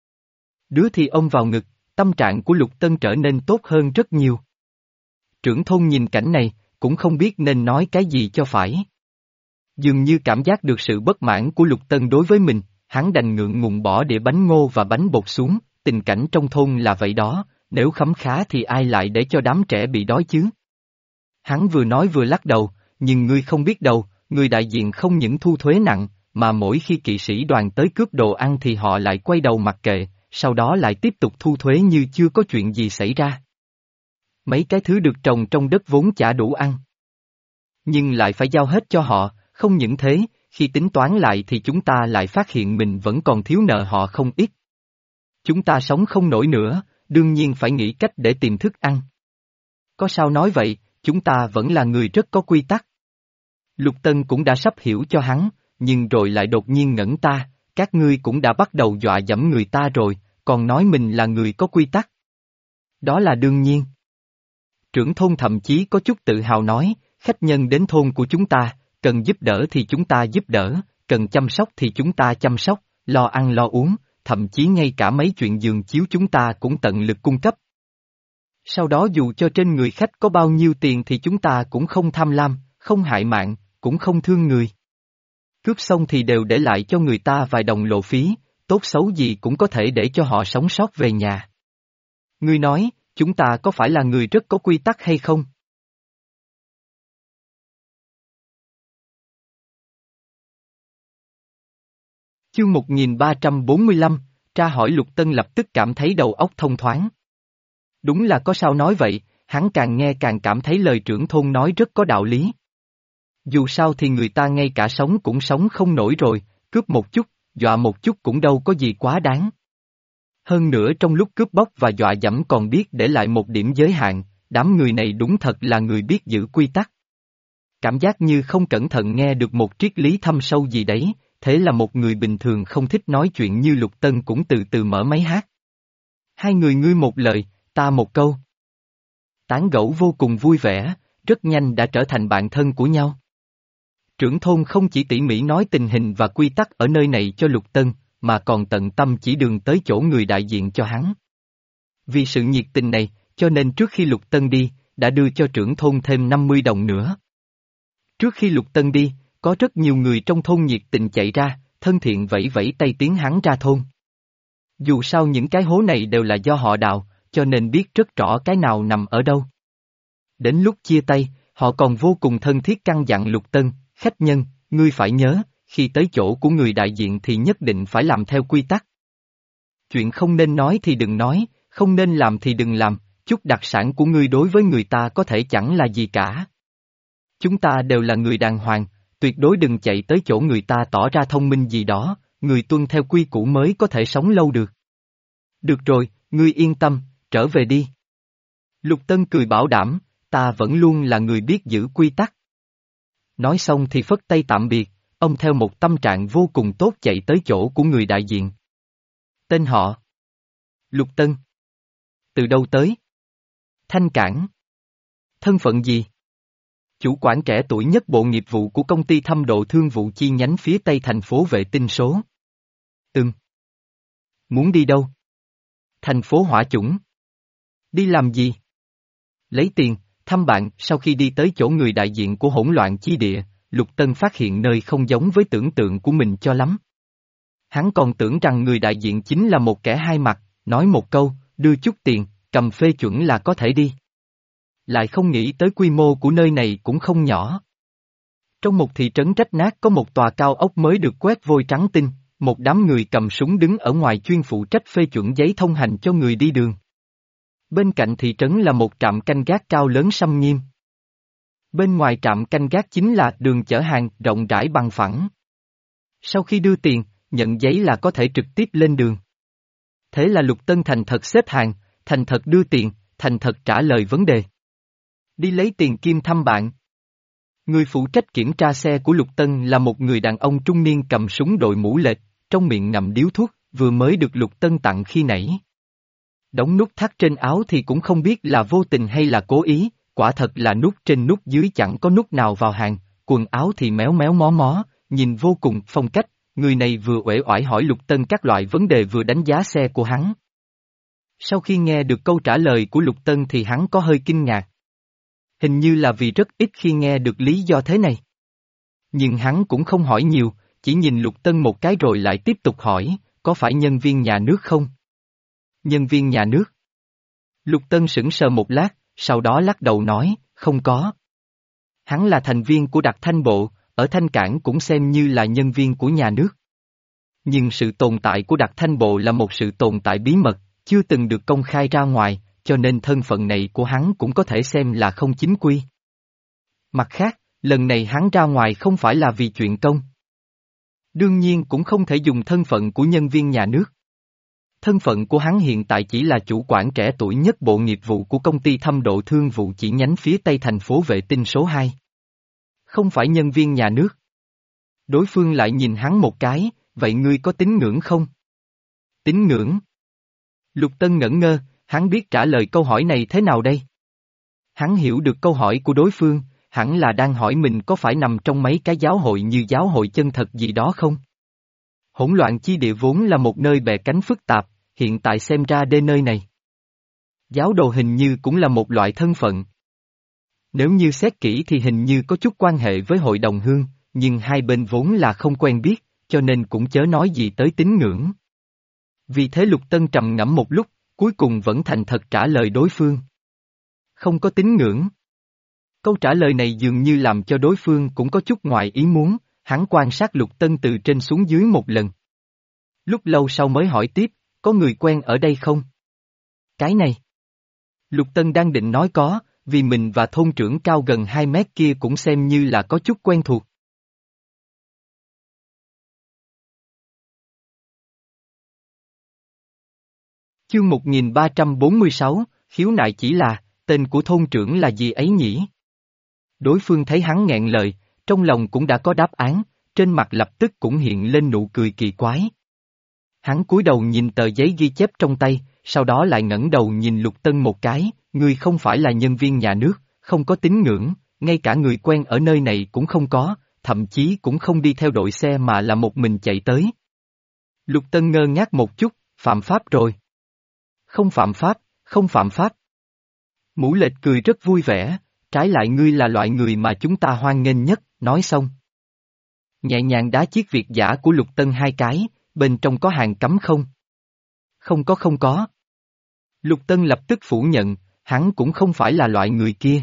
Speaker 1: Đứa thì ôm vào ngực, tâm trạng của Lục Tân trở nên tốt hơn rất nhiều. Trưởng thôn nhìn cảnh này, cũng không biết nên nói cái gì cho phải. Dường như cảm giác được sự bất mãn của Lục Tân đối với mình, hắn đành ngượng ngùng bỏ đĩa bánh ngô và bánh bột xuống, tình cảnh trong thôn là vậy đó, nếu khấm khá thì ai lại để cho đám trẻ bị đói chứ? Hắn vừa nói vừa lắc đầu, nhưng ngươi không biết đâu, người đại diện không những thu thuế nặng, mà mỗi khi kỵ sĩ đoàn tới cướp đồ ăn thì họ lại quay đầu mặc kệ, sau đó lại tiếp tục thu thuế như chưa có chuyện gì xảy ra. Mấy cái thứ được trồng trong đất vốn chả đủ ăn. Nhưng lại phải giao hết cho họ, không những thế, khi tính toán lại thì chúng ta lại phát hiện mình vẫn còn thiếu nợ họ không ít. Chúng ta sống không nổi nữa, đương nhiên phải nghĩ cách để tìm thức ăn. Có sao nói vậy, chúng ta vẫn là người rất có quy tắc. Lục Tân cũng đã sắp hiểu cho hắn, nhưng rồi lại đột nhiên ngẩn ta, các ngươi cũng đã bắt đầu dọa dẫm người ta rồi, còn nói mình là người có quy tắc. Đó là đương nhiên. Trưởng thôn thậm chí có chút tự hào nói, khách nhân đến thôn của chúng ta, cần giúp đỡ thì chúng ta giúp đỡ, cần chăm sóc thì chúng ta chăm sóc, lo ăn lo uống, thậm chí ngay cả mấy chuyện giường chiếu chúng ta cũng tận lực cung cấp. Sau đó dù cho trên người khách có bao nhiêu tiền thì chúng ta cũng không tham lam, không hại mạng, cũng không thương người. Cướp xong thì đều để lại cho người ta vài đồng lộ phí, tốt xấu gì cũng có thể để cho họ sống sót về nhà. Ngươi nói, chúng ta có phải là người rất có quy tắc hay không? Chương một nghìn ba trăm bốn mươi lăm, tra hỏi Lục Tân lập tức cảm thấy đầu óc thông thoáng. Đúng là có sao nói vậy, hắn càng nghe càng cảm thấy lời trưởng thôn nói rất có đạo lý. Dù sao thì người ta ngay cả sống cũng sống không nổi rồi, cướp một chút, dọa một chút cũng đâu có gì quá đáng. Hơn nữa trong lúc cướp bóc và dọa dẫm còn biết để lại một điểm giới hạn, đám người này đúng thật là người biết giữ quy tắc. Cảm giác như không cẩn thận nghe được một triết lý thâm sâu gì đấy, thế là một người bình thường không thích nói chuyện như Lục Tân cũng từ từ mở máy hát. Hai người ngươi một lời, ta một câu. Tán gẫu vô cùng vui vẻ, rất nhanh đã trở thành bạn thân của nhau. Trưởng thôn không chỉ tỉ mỉ nói tình hình và quy tắc ở nơi này cho Lục Tân, mà còn tận tâm chỉ đường tới chỗ người đại diện cho hắn. Vì sự nhiệt tình này, cho nên trước khi Lục Tân đi, đã đưa cho trưởng thôn thêm năm mươi đồng nữa. Trước khi Lục Tân đi, có rất nhiều người trong thôn nhiệt tình chạy ra, thân thiện vẫy vẫy tay tiến hắn ra thôn. Dù sao những cái hố này đều là do họ đào, cho nên biết rất rõ cái nào nằm ở đâu. Đến lúc chia tay, họ còn vô cùng thân thiết căn dặn Lục Tân, khách nhân, ngươi phải nhớ, khi tới chỗ của người đại diện thì nhất định phải làm theo quy tắc. Chuyện không nên nói thì đừng nói, không nên làm thì đừng làm, chút đặc sản của ngươi đối với người ta có thể chẳng là gì cả. Chúng ta đều là người đàng hoàng, tuyệt đối đừng chạy tới chỗ người ta tỏ ra thông minh gì đó, người tuân theo quy củ mới có thể sống lâu được. Được rồi, ngươi yên tâm, trở về đi. Lục Tân cười bảo đảm, ta vẫn luôn là người biết giữ quy tắc. Nói xong thì phất tay tạm biệt, ông theo một tâm trạng vô cùng tốt chạy tới chỗ của người đại diện. Tên họ? Lục Tân. Từ đâu tới? Thanh Cảng. Thân phận gì? Chủ quản trẻ tuổi nhất bộ nghiệp vụ của công ty thâm độ thương vụ chi nhánh phía tây thành phố vệ tinh số. Ừm. Muốn đi đâu? Thành phố Hỏa Chủng. Đi làm gì? Lấy tiền, thăm bạn. Sau khi đi tới chỗ người đại diện của hỗn loạn chi địa, Lục Tân phát hiện nơi không giống với tưởng tượng của mình cho lắm. Hắn còn tưởng rằng người đại diện chính là một kẻ hai mặt, nói một câu, đưa chút tiền, cầm phê chuẩn là có thể đi. Lại không nghĩ tới quy mô của nơi này cũng không nhỏ. Trong một thị trấn rách nát có một tòa cao ốc mới được quét vôi trắng tinh, một đám người cầm súng đứng ở ngoài chuyên phụ trách phê chuẩn giấy thông hành cho người đi đường. Bên cạnh thị trấn là một trạm canh gác cao lớn xăm nghiêm. Bên ngoài trạm canh gác chính là đường chở hàng rộng rãi bằng phẳng. Sau khi đưa tiền, nhận giấy là có thể trực tiếp lên đường. Thế là Lục Tân thành thật xếp hàng, thành thật đưa tiền, thành thật trả lời vấn đề. Đi lấy tiền kim thăm bạn. Người phụ trách kiểm tra xe của Lục Tân là một người đàn ông trung niên cầm súng đội mũ lệch, trong miệng ngậm điếu thuốc, vừa mới được Lục Tân tặng khi nãy. Đóng nút thắt trên áo thì cũng không biết là vô tình hay là cố ý, quả thật là nút trên nút dưới chẳng có nút nào vào hàng, quần áo thì méo méo mó mó, nhìn vô cùng phong cách, người này vừa uể oải hỏi Lục Tân các loại vấn đề vừa đánh giá xe của hắn. Sau khi nghe được câu trả lời của Lục Tân thì hắn có hơi kinh ngạc. Hình như là vì rất ít khi nghe được lý do thế này. Nhưng hắn cũng không hỏi nhiều, chỉ nhìn Lục Tân một cái rồi lại tiếp tục hỏi, có phải nhân viên nhà nước không? Nhân viên nhà nước? Lục Tân sững sờ một lát, sau đó lắc đầu nói, không có. Hắn là thành viên của Đặc Thanh Bộ, ở Thanh Cảng cũng xem như là nhân viên của nhà nước. Nhưng sự tồn tại của Đặc Thanh Bộ là một sự tồn tại bí mật, chưa từng được công khai ra ngoài, cho nên thân phận này của hắn cũng có thể xem là không chính quy. Mặt khác, lần này hắn ra ngoài không phải là vì chuyện công. Đương nhiên cũng không thể dùng thân phận của nhân viên nhà nước. Thân phận của hắn hiện tại chỉ là chủ quản trẻ tuổi nhất bộ nghiệp vụ của công ty Thâm Độ Thương vụ chỉ nhánh phía tây thành phố vệ tinh số hai. Không phải nhân viên nhà nước. Đối phương lại nhìn hắn một cái, vậy ngươi có tín ngưỡng không? Tín ngưỡng? Lục Tân ngẩn ngơ, hắn biết trả lời câu hỏi này thế nào đây? Hắn hiểu được câu hỏi của đối phương, hẳn là đang hỏi mình có phải nằm trong mấy cái giáo hội như giáo hội chân thật gì đó không? Hỗn loạn chi địa vốn là một nơi bè cánh phức tạp, hiện tại xem ra đê nơi này. Giáo đồ hình như cũng là một loại thân phận. Nếu như xét kỹ thì hình như có chút quan hệ với hội đồng hương, nhưng hai bên vốn là không quen biết, cho nên cũng chớ nói gì tới tín ngưỡng. Vì thế Lục Tân trầm ngẫm một lúc, cuối cùng vẫn thành thật trả lời đối phương. Không có tín ngưỡng. Câu trả lời này dường như làm cho đối phương cũng có chút ngoài ý muốn, hắn quan sát Lục Tân từ trên xuống dưới một lần. Lúc lâu sau mới hỏi tiếp, có người quen ở đây không? Cái này. Lục Tân đang định nói có, vì mình và thôn trưởng cao gần hai mét kia cũng xem như là có chút quen thuộc. Chương một nghìn ba trăm bốn mươi sáu, khiếu nại chỉ là, tên của thôn trưởng là gì ấy nhỉ? Đối phương thấy hắn nghẹn lời, trong lòng cũng đã có đáp án, trên mặt lập tức cũng hiện lên nụ cười kỳ quái. Hắn cúi đầu nhìn tờ giấy ghi chép trong tay, sau đó lại ngẩng đầu nhìn Lục Tân một cái, ngươi không phải là nhân viên nhà nước, không có tín ngưỡng, ngay cả người quen ở nơi này cũng không có, thậm chí cũng không đi theo đội xe mà là một mình chạy tới. Lục Tân ngơ ngác một chút, phạm pháp rồi. Không phạm pháp, không phạm pháp. Mũ Lệch cười rất vui vẻ, trái lại ngươi là loại người mà chúng ta hoan nghênh nhất, nói xong. Nhẹ nhàng đá chiếc việt giả của Lục Tân hai cái, bên trong có hàng cấm không? Không có không có. Lục Tân lập tức phủ nhận, hắn cũng không phải là loại người kia.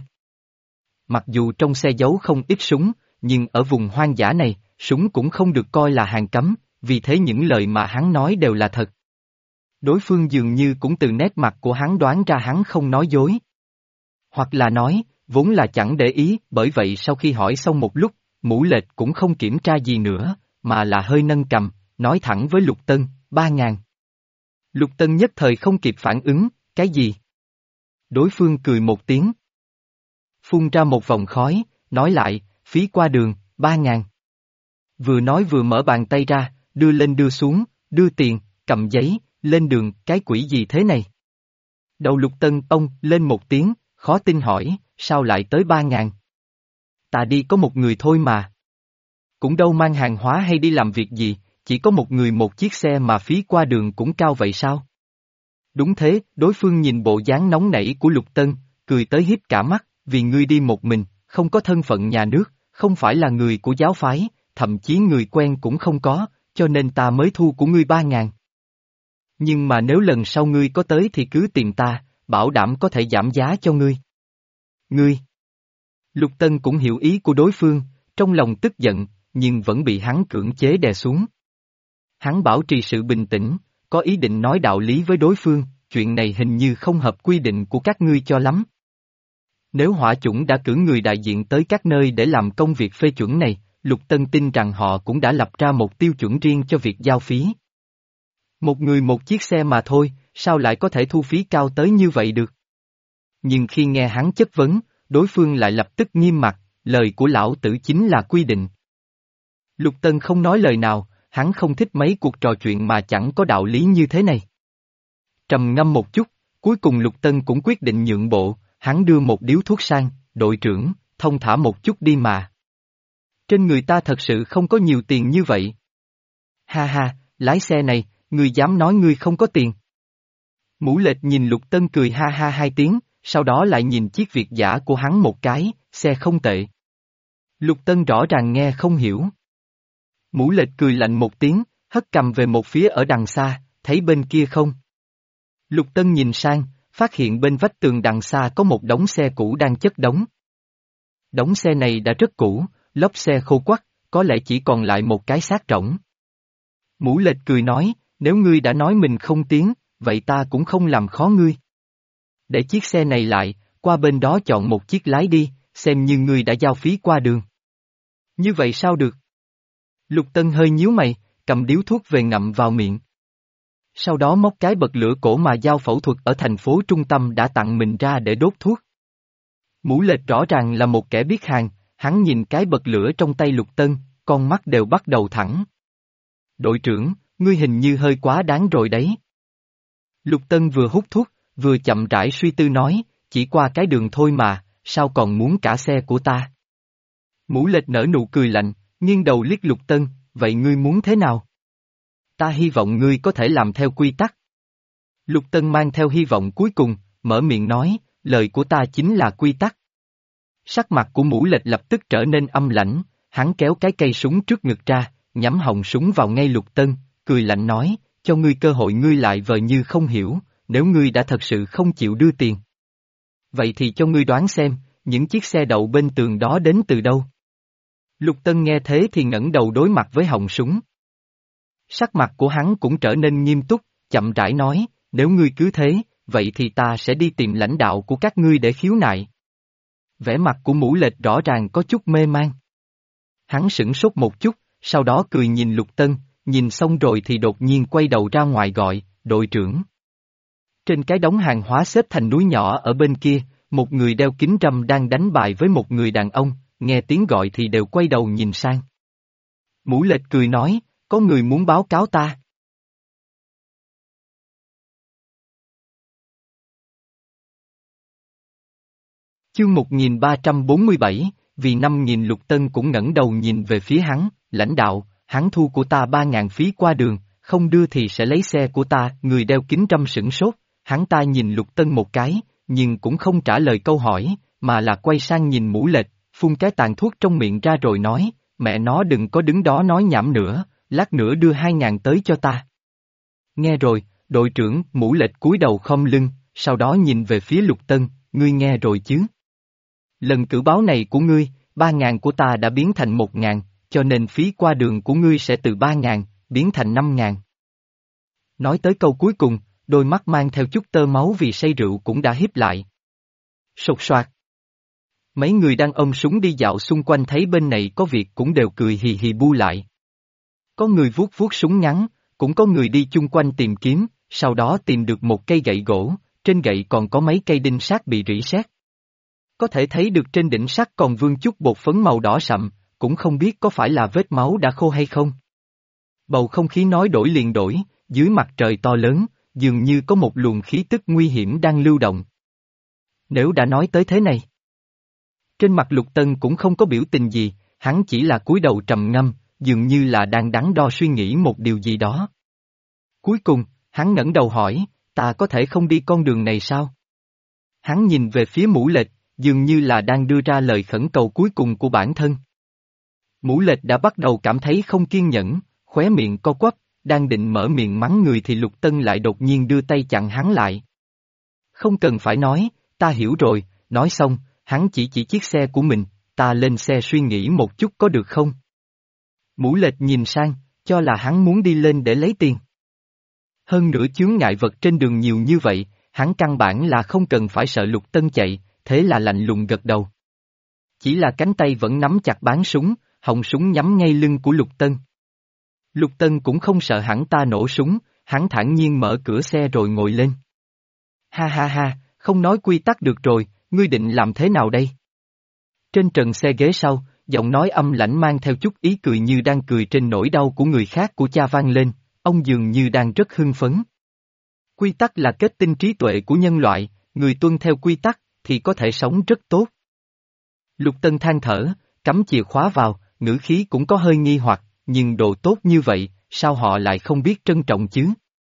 Speaker 1: Mặc dù trong xe giấu không ít súng, nhưng ở vùng hoang dã này, súng cũng không được coi là hàng cấm, vì thế những lời mà hắn nói đều là thật. Đối phương dường như cũng từ nét mặt của hắn đoán ra hắn không nói dối. Hoặc là nói, vốn là chẳng để ý, bởi vậy sau khi hỏi xong một lúc, Mũ Lệch cũng không kiểm tra gì nữa, mà là hơi nâng cầm, nói thẳng với Lục Tân, ba ngàn. Lục Tân nhất thời không kịp phản ứng, cái gì? Đối phương cười một tiếng. Phun ra một vòng khói, nói lại, phí qua đường, ba ngàn. Vừa nói vừa mở bàn tay ra, đưa lên đưa xuống, đưa tiền, cầm giấy, lên đường, cái quỷ gì thế này? Đầu Lục Tân ông lên một tiếng, khó tin hỏi, sao lại tới ba ngàn? Ta đi có một người thôi mà. Cũng đâu mang hàng hóa hay đi làm việc gì, chỉ có một người một chiếc xe mà phí qua đường cũng cao vậy sao? Đúng thế, đối phương nhìn bộ dáng nóng nảy của Lục Tân, cười tới hiếp cả mắt, vì ngươi đi một mình, không có thân phận nhà nước, không phải là người của giáo phái, thậm chí người quen cũng không có, cho nên ta mới thu của ngươi ba ngàn. Nhưng mà nếu lần sau ngươi có tới thì cứ tìm ta, bảo đảm có thể giảm giá cho ngươi. Ngươi! Lục Tân cũng hiểu ý của đối phương, trong lòng tức giận, nhưng vẫn bị hắn cưỡng chế đè xuống. Hắn bảo trì sự bình tĩnh, có ý định nói đạo lý với đối phương, chuyện này hình như không hợp quy định của các ngươi cho lắm. Nếu hỏa chủng đã cử người đại diện tới các nơi để làm công việc phê chuẩn này, Lục Tân tin rằng họ cũng đã lập ra một tiêu chuẩn riêng cho việc giao phí. Một người một chiếc xe mà thôi, sao lại có thể thu phí cao tới như vậy được? Nhưng khi nghe hắn chất vấn, đối phương lại lập tức nghiêm mặt, lời của lão tử chính là quy định. Lục Tân không nói lời nào, hắn không thích mấy cuộc trò chuyện mà chẳng có đạo lý như thế này. Trầm ngâm một chút, cuối cùng Lục Tân cũng quyết định nhượng bộ, hắn đưa một điếu thuốc sang, đội trưởng, thông thả một chút đi mà. Trên người ta thật sự không có nhiều tiền như vậy. Ha ha, lái xe này, ngươi dám nói ngươi không có tiền. Mũ Lệch nhìn Lục Tân cười ha ha hai tiếng, sau đó lại nhìn chiếc việt giả của hắn một cái, xe không tệ. Lục Tân rõ ràng nghe không hiểu. Mũ Lệch cười lạnh một tiếng, hất cầm về một phía ở đằng xa, thấy bên kia không? Lục Tân nhìn sang, phát hiện bên vách tường đằng xa có một đống xe cũ đang chất đống. Đống xe này đã rất cũ, lốp xe khô quắt, có lẽ chỉ còn lại một cái xác rỗng. Mũ Lệch cười nói, nếu ngươi đã nói mình không tiến, vậy ta cũng không làm khó ngươi. Để chiếc xe này lại, qua bên đó chọn một chiếc lái đi, xem như ngươi đã giao phí qua đường. Như vậy sao được? Lục Tân hơi nhíu mày, cầm điếu thuốc về ngậm vào miệng. Sau đó móc cái bật lửa cổ mà dao phẫu thuật ở thành phố trung tâm đã tặng mình ra để đốt thuốc. Mũ Lệch rõ ràng là một kẻ biết hàng, hắn nhìn cái bật lửa trong tay Lục Tân, con mắt đều bắt đầu thẳng. Đội trưởng, ngươi hình như hơi quá đáng rồi đấy. Lục Tân vừa hút thuốc, vừa chậm rãi suy tư nói, chỉ qua cái đường thôi mà, sao còn muốn cả xe của ta? Mũ Lệch nở nụ cười lạnh, nghiêng đầu liếc Lục Tân, vậy ngươi muốn thế nào? Ta hy vọng ngươi có thể làm theo quy tắc. Lục Tân mang theo hy vọng cuối cùng, mở miệng nói, lời của ta chính là quy tắc. Sắc mặt của Mũ Lệch lập tức trở nên âm lãnh, hắn kéo cái cây súng trước ngực ra, nhắm họng súng vào ngay Lục Tân, cười lạnh nói, cho ngươi cơ hội ngươi lại vờ như không hiểu, nếu ngươi đã thật sự không chịu đưa tiền. Vậy thì cho ngươi đoán xem, những chiếc xe đậu bên tường đó đến từ đâu? Lục Tân nghe thế thì ngẩng đầu đối mặt với họng súng. Sắc mặt của hắn cũng trở nên nghiêm túc, chậm rãi nói, nếu ngươi cứ thế, vậy thì ta sẽ đi tìm lãnh đạo của các ngươi để khiếu nại. Vẻ mặt của Mũ Lệch rõ ràng có chút mê man. Hắn sửng sốt một chút, sau đó cười nhìn Lục Tân, nhìn xong rồi thì đột nhiên quay đầu ra ngoài gọi, đội trưởng. Trên cái đống hàng hóa xếp thành núi nhỏ ở bên kia, một người đeo kính râm đang đánh bài với một người đàn ông, nghe tiếng gọi thì đều quay đầu nhìn sang. Mũ Lệch cười nói, có người muốn báo cáo ta. Chương một nghìn ba trăm bốn mươi bảy, vì năm nghìn Lục Tân cũng ngẩng đầu nhìn về phía hắn, lãnh đạo, hắn thu của ta ba ngàn phí qua đường, không đưa thì sẽ lấy xe của ta, người đeo kính râm sửng sốt, hắn ta nhìn Lục Tân một cái, nhưng cũng không trả lời câu hỏi, mà là quay sang nhìn Mũ Lệch, phun cái tàn thuốc trong miệng ra rồi nói, mẹ nó đừng có đứng đó nói nhảm nữa, lát nữa đưa hai ngàn tới cho ta. Nghe rồi, đội trưởng, Mũ Lệch cúi đầu khom lưng, sau đó nhìn về phía Lục Tân, ngươi nghe rồi chứ? Lần cử báo này của ngươi, ba ngàn của ta đã biến thành một ngàn, cho nên phí qua đường của ngươi sẽ từ ba ngàn, biến thành năm ngàn. Nói tới câu cuối cùng, đôi mắt mang theo chút tơ máu vì say rượu cũng đã híp lại. Sột soạt. Mấy người đang ôm súng đi dạo xung quanh thấy bên này có việc cũng đều cười hì hì bu lại. Có người vuốt vuốt súng ngắn, cũng có người đi chung quanh tìm kiếm, sau đó tìm được một cây gậy gỗ, trên gậy còn có mấy cây đinh sắt bị rỉ sét. Có thể thấy được trên đỉnh sắt còn vương chút bột phấn màu đỏ sậm, cũng không biết có phải là vết máu đã khô hay không. Bầu không khí nói đổi liền đổi, dưới mặt trời to lớn, dường như có một luồng khí tức nguy hiểm đang lưu động. Nếu đã nói tới thế này. Trên mặt Lục Tân cũng không có biểu tình gì, hắn chỉ là cúi đầu trầm ngâm, dường như là đang đắn đo suy nghĩ một điều gì đó. Cuối cùng, hắn ngẩng đầu hỏi, ta có thể không đi con đường này sao? Hắn nhìn về phía Mũ Lệch, dường như là đang đưa ra lời khẩn cầu cuối cùng của bản thân. Mũ Lệch đã bắt đầu cảm thấy không kiên nhẫn, khóe miệng co quắp, đang định mở miệng mắng người thì Lục Tân lại đột nhiên đưa tay chặn hắn lại. Không cần phải nói, ta hiểu rồi, nói xong, hắn chỉ chỉ chiếc xe của mình, ta lên xe suy nghĩ một chút có được không? Mũ Lệch nhìn sang, cho là hắn muốn đi lên để lấy tiền. Hơn nữa chướng ngại vật trên đường nhiều như vậy, hắn căn bản là không cần phải sợ Lục Tân chạy, thế là lạnh lùng gật đầu. Chỉ là cánh tay vẫn nắm chặt bán súng, họng súng nhắm ngay lưng của Lục Tân. Lục Tân cũng không sợ hắn ta nổ súng, hắn thản nhiên mở cửa xe rồi ngồi lên. Ha ha ha, không nói quy tắc được rồi, ngươi định làm thế nào đây? Trên trần xe ghế sau, giọng nói âm lãnh mang theo chút ý cười như đang cười trên nỗi đau của người khác của cha vang lên, ông dường như đang rất hưng phấn. Quy tắc là kết tinh trí tuệ của nhân loại, người tuân theo quy tắc thì có thể sống rất tốt. Lục Tân than thở, cắm chìa khóa vào, ngữ khí cũng có hơi nghi hoặc, nhưng đồ tốt như vậy, sao họ lại không biết trân trọng chứ?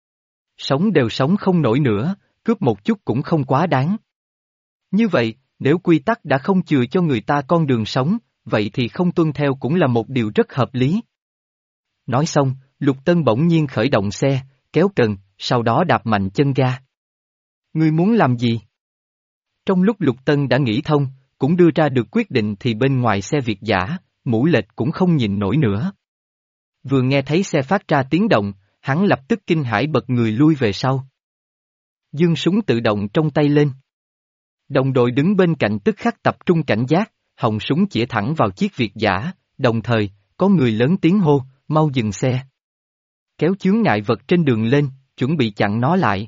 Speaker 1: Sống đều sống không nổi nữa, cướp một chút cũng không quá đáng. Như vậy, nếu quy tắc đã không chừa cho người ta con đường sống, vậy thì không tuân theo cũng là một điều rất hợp lý. Nói xong, Lục Tân bỗng nhiên khởi động xe, kéo cần, sau đó đạp mạnh chân ga. Ngươi muốn làm gì? Trong lúc Lục Tân đã nghĩ thông, cũng đưa ra được quyết định thì bên ngoài xe Việt dã, Mũ Lệch cũng không nhìn nổi nữa. Vừa nghe thấy xe phát ra tiếng động, hắn lập tức kinh hãi bật người lui về sau. Giương súng tự động trong tay lên. Đồng đội đứng bên cạnh tức khắc tập trung cảnh giác, họng súng chĩa thẳng vào chiếc Việt dã, đồng thời, có người lớn tiếng hô, mau dừng xe. Kéo chướng ngại vật trên đường lên, chuẩn bị chặn nó lại.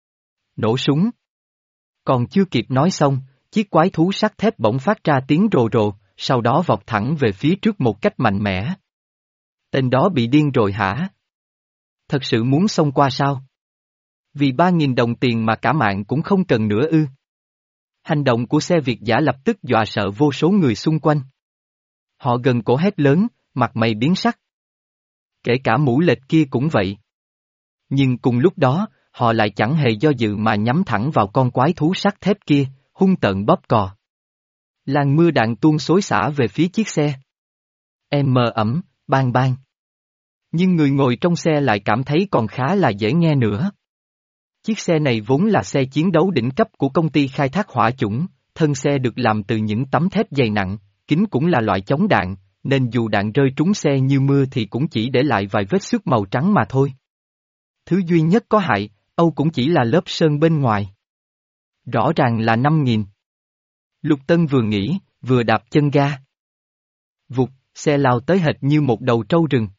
Speaker 1: Nổ súng. Còn chưa kịp nói xong, chiếc quái thú sắt thép bỗng phát ra tiếng rồ rồ, sau đó vọt thẳng về phía trước một cách mạnh mẽ. Tên đó bị điên rồi hả? Thật sự muốn xông qua sao? Vì ba nghìn đồng tiền mà cả mạng cũng không cần nữa ư? Hành động của xe Việt dã lập tức dọa sợ vô số người xung quanh. Họ gần cổ hét lớn, mặt mày biến sắc. Kể cả Mũ Lệch kia cũng vậy. Nhưng cùng lúc đó, họ lại chẳng hề do dự mà nhắm thẳng vào con quái thú sắt thép kia, hung tợn bóp cò. Làn mưa đạn tuôn xối xả về phía chiếc xe. Em mờ ẩm, bang bang. Nhưng người ngồi trong xe lại cảm thấy còn khá là dễ nghe nữa. Chiếc xe này vốn là xe chiến đấu đỉnh cấp của công ty khai thác hỏa chủng, thân xe được làm từ những tấm thép dày nặng, kính cũng là loại chống đạn, nên dù đạn rơi trúng xe như mưa thì cũng chỉ để lại vài vết xước màu trắng mà thôi. Thứ duy nhất có hại, Âu cũng chỉ là lớp sơn bên ngoài. Rõ ràng là năm nghìn. Lục Tân vừa nghĩ, vừa đạp chân ga. Vụt, xe lao tới hệt như một đầu trâu rừng.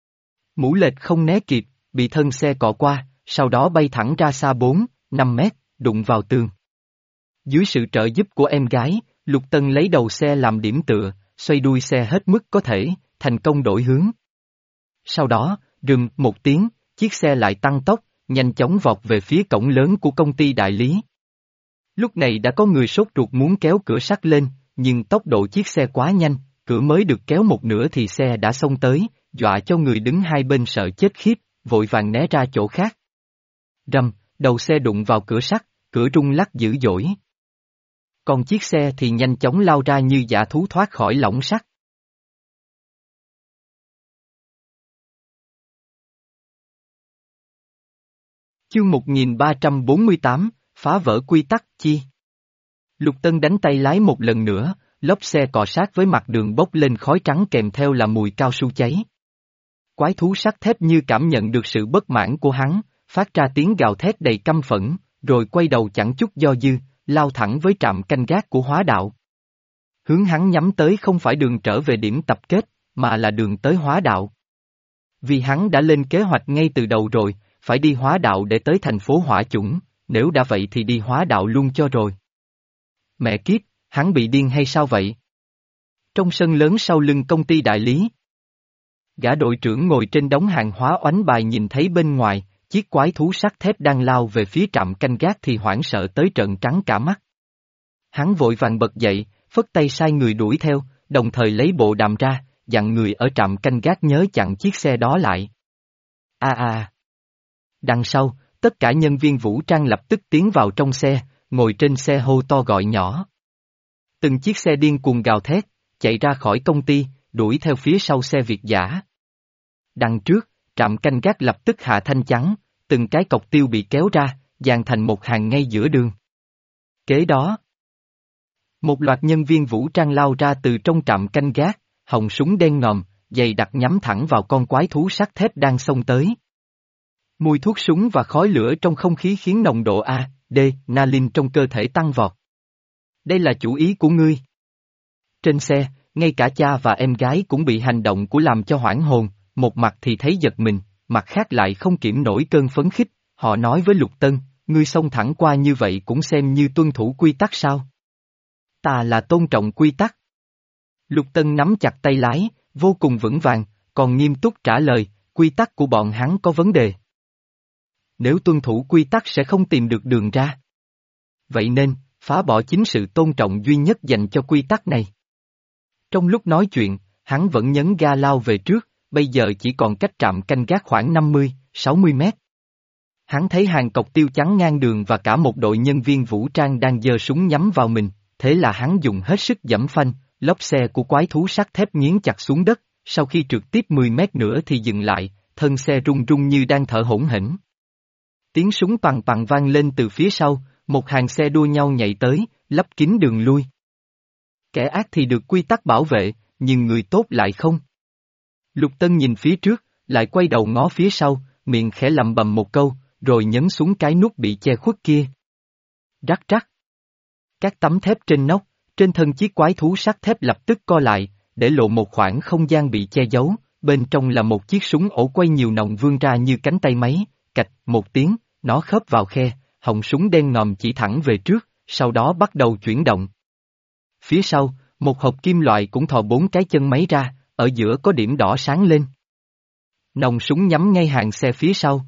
Speaker 1: Mũ Lệch không né kịp, bị thân xe cọ qua, sau đó bay thẳng ra xa bốn, năm mét, đụng vào tường. Dưới sự trợ giúp của em gái, Lục Tân lấy đầu xe làm điểm tựa, xoay đuôi xe hết mức có thể, thành công đổi hướng. Sau đó, rừng một tiếng, chiếc xe lại tăng tốc, nhanh chóng vọt về phía cổng lớn của công ty đại lý. Lúc này đã có người sốt ruột muốn kéo cửa sắt lên, nhưng tốc độ chiếc xe quá nhanh, cửa mới được kéo một nửa thì xe đã xông tới, dọa cho người đứng hai bên sợ chết khiếp, vội vàng né ra chỗ khác. Rầm, đầu xe đụng vào cửa sắt, cửa rung lắc dữ dội. Còn chiếc xe thì nhanh chóng lao ra như dã thú thoát khỏi lỏng sắt. Chương một nghìn ba trăm bốn mươi tám, phá vỡ quy tắc chi. Lục Tân đánh tay lái một lần nữa, lốp xe cọ sát với mặt đường bốc lên khói trắng kèm theo là mùi cao su cháy. Quái thú sắt thép như cảm nhận được sự bất mãn của hắn, phát ra tiếng gào thét đầy căm phẫn, rồi quay đầu chẳng chút do dự, lao thẳng với trạm canh gác của hóa đạo. Hướng hắn nhắm tới không phải đường trở về điểm tập kết, mà là đường tới hóa đạo. Vì hắn đã lên kế hoạch ngay từ đầu rồi, phải đi hóa đạo để tới thành phố hỏa chủng, nếu đã vậy thì đi hóa đạo luôn cho rồi. Mẹ kiếp, hắn bị điên hay sao vậy? Trong sân lớn sau lưng công ty đại lý, gã đội trưởng ngồi trên đống hàng hóa oánh bài nhìn thấy bên ngoài, chiếc quái thú sắt thép đang lao về phía trạm canh gác thì hoảng sợ tới trợn trắng cả mắt. Hắn vội vàng bật dậy, phất tay sai người đuổi theo, đồng thời lấy bộ đàm ra, dặn người ở trạm canh gác nhớ chặn chiếc xe đó lại. A à à! Đằng sau, tất cả nhân viên vũ trang lập tức tiến vào trong xe, ngồi trên xe hô to gọi nhỏ. Từng chiếc xe điên cuồng gào thét, chạy ra khỏi công ty, đuổi theo phía sau xe Việt dã. Đằng trước, trạm canh gác lập tức hạ thanh chắn, từng cái cọc tiêu bị kéo ra, dàn thành một hàng ngay giữa đường. Kế đó, một loạt nhân viên vũ trang lao ra từ trong trạm canh gác, họng súng đen ngòm, dày đặc nhắm thẳng vào con quái thú sắt thép đang xông tới. Mùi thuốc súng và khói lửa trong không khí khiến nồng độ A, D, nalin trong cơ thể tăng vọt. Đây là chủ ý của ngươi. Trên xe, ngay cả cha và em gái cũng bị hành động của làm cho hoảng hồn, một mặt thì thấy giật mình, mặt khác lại không kiểm nổi cơn phấn khích, họ nói với Lục Tân, ngươi xông thẳng qua như vậy cũng xem như tuân thủ quy tắc sao? Ta là tôn trọng quy tắc. Lục Tân nắm chặt tay lái, vô cùng vững vàng, còn nghiêm túc trả lời, quy tắc của bọn hắn có vấn đề. Nếu tuân thủ quy tắc sẽ không tìm được đường ra. Vậy nên, phá bỏ chính sự tôn trọng duy nhất dành cho quy tắc này. Trong lúc nói chuyện, hắn vẫn nhấn ga lao về trước, bây giờ chỉ còn cách trạm canh gác khoảng năm mươi, sáu mươi mét. Hắn thấy hàng cọc tiêu chắn ngang đường và cả một đội nhân viên vũ trang đang giơ súng nhắm vào mình, thế là hắn dùng hết sức giẫm phanh, lốp xe của quái thú sắt thép nghiến chặt xuống đất, sau khi trượt tiếp mười mét nữa thì dừng lại, thân xe rung rung như đang thở hổn hển. Tiếng súng pằng pằng vang lên từ phía sau, một hàng xe đua nhau nhảy tới, lấp kín đường lui. Kẻ ác thì được quy tắc bảo vệ, nhưng người tốt lại không. Lục Tân nhìn phía trước, lại quay đầu ngó phía sau, miệng khẽ lẩm bẩm một câu, rồi nhấn xuống cái nút bị che khuất kia. Rắc rắc. Các tấm thép trên nóc, trên thân chiếc quái thú sắt thép lập tức co lại, để lộ một khoảng không gian bị che giấu, bên trong là một chiếc súng ổ quay nhiều nòng vươn ra như cánh tay máy, cạch một tiếng, nó khớp vào khe, họng súng đen ngòm chỉ thẳng về trước, sau đó bắt đầu chuyển động. Phía sau, một hộp kim loại cũng thò bốn cái chân máy ra, ở giữa có điểm đỏ sáng lên. Nòng súng nhắm ngay hàng xe phía sau.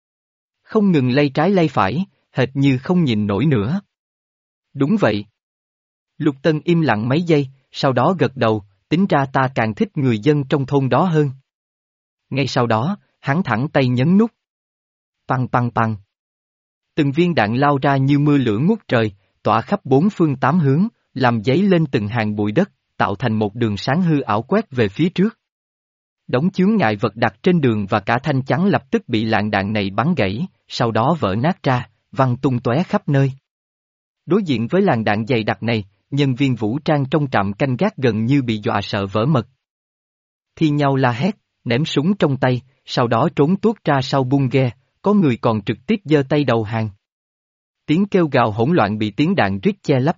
Speaker 1: Không ngừng lay trái lay phải, hệt như không nhìn nổi nữa. Đúng vậy. Lục Tân im lặng mấy giây, sau đó gật đầu, tính ra ta càng thích người dân trong thôn đó hơn. Ngay sau đó, hắn thẳng tay nhấn nút. Păng păng păng. Từng viên đạn lao ra như mưa lửa ngút trời, tỏa khắp bốn phương tám hướng, làm dấy lên từng hàng bụi đất, tạo thành một đường sáng hư ảo quét về phía trước. Đống chướng ngại vật đặt trên đường và cả thanh chắn lập tức bị lạng đạn này bắn gãy, sau đó vỡ nát ra, văng tung tóe khắp nơi. Đối diện với làn đạn dày đặc này, nhân viên vũ trang trong trạm canh gác gần như bị dọa sợ vỡ mật. Thi nhau la hét, ném súng trong tay, sau đó trốn tuốt ra sau bung ghe, có người còn trực tiếp giơ tay đầu hàng. Tiếng kêu gào hỗn loạn bị tiếng đạn rít che lấp.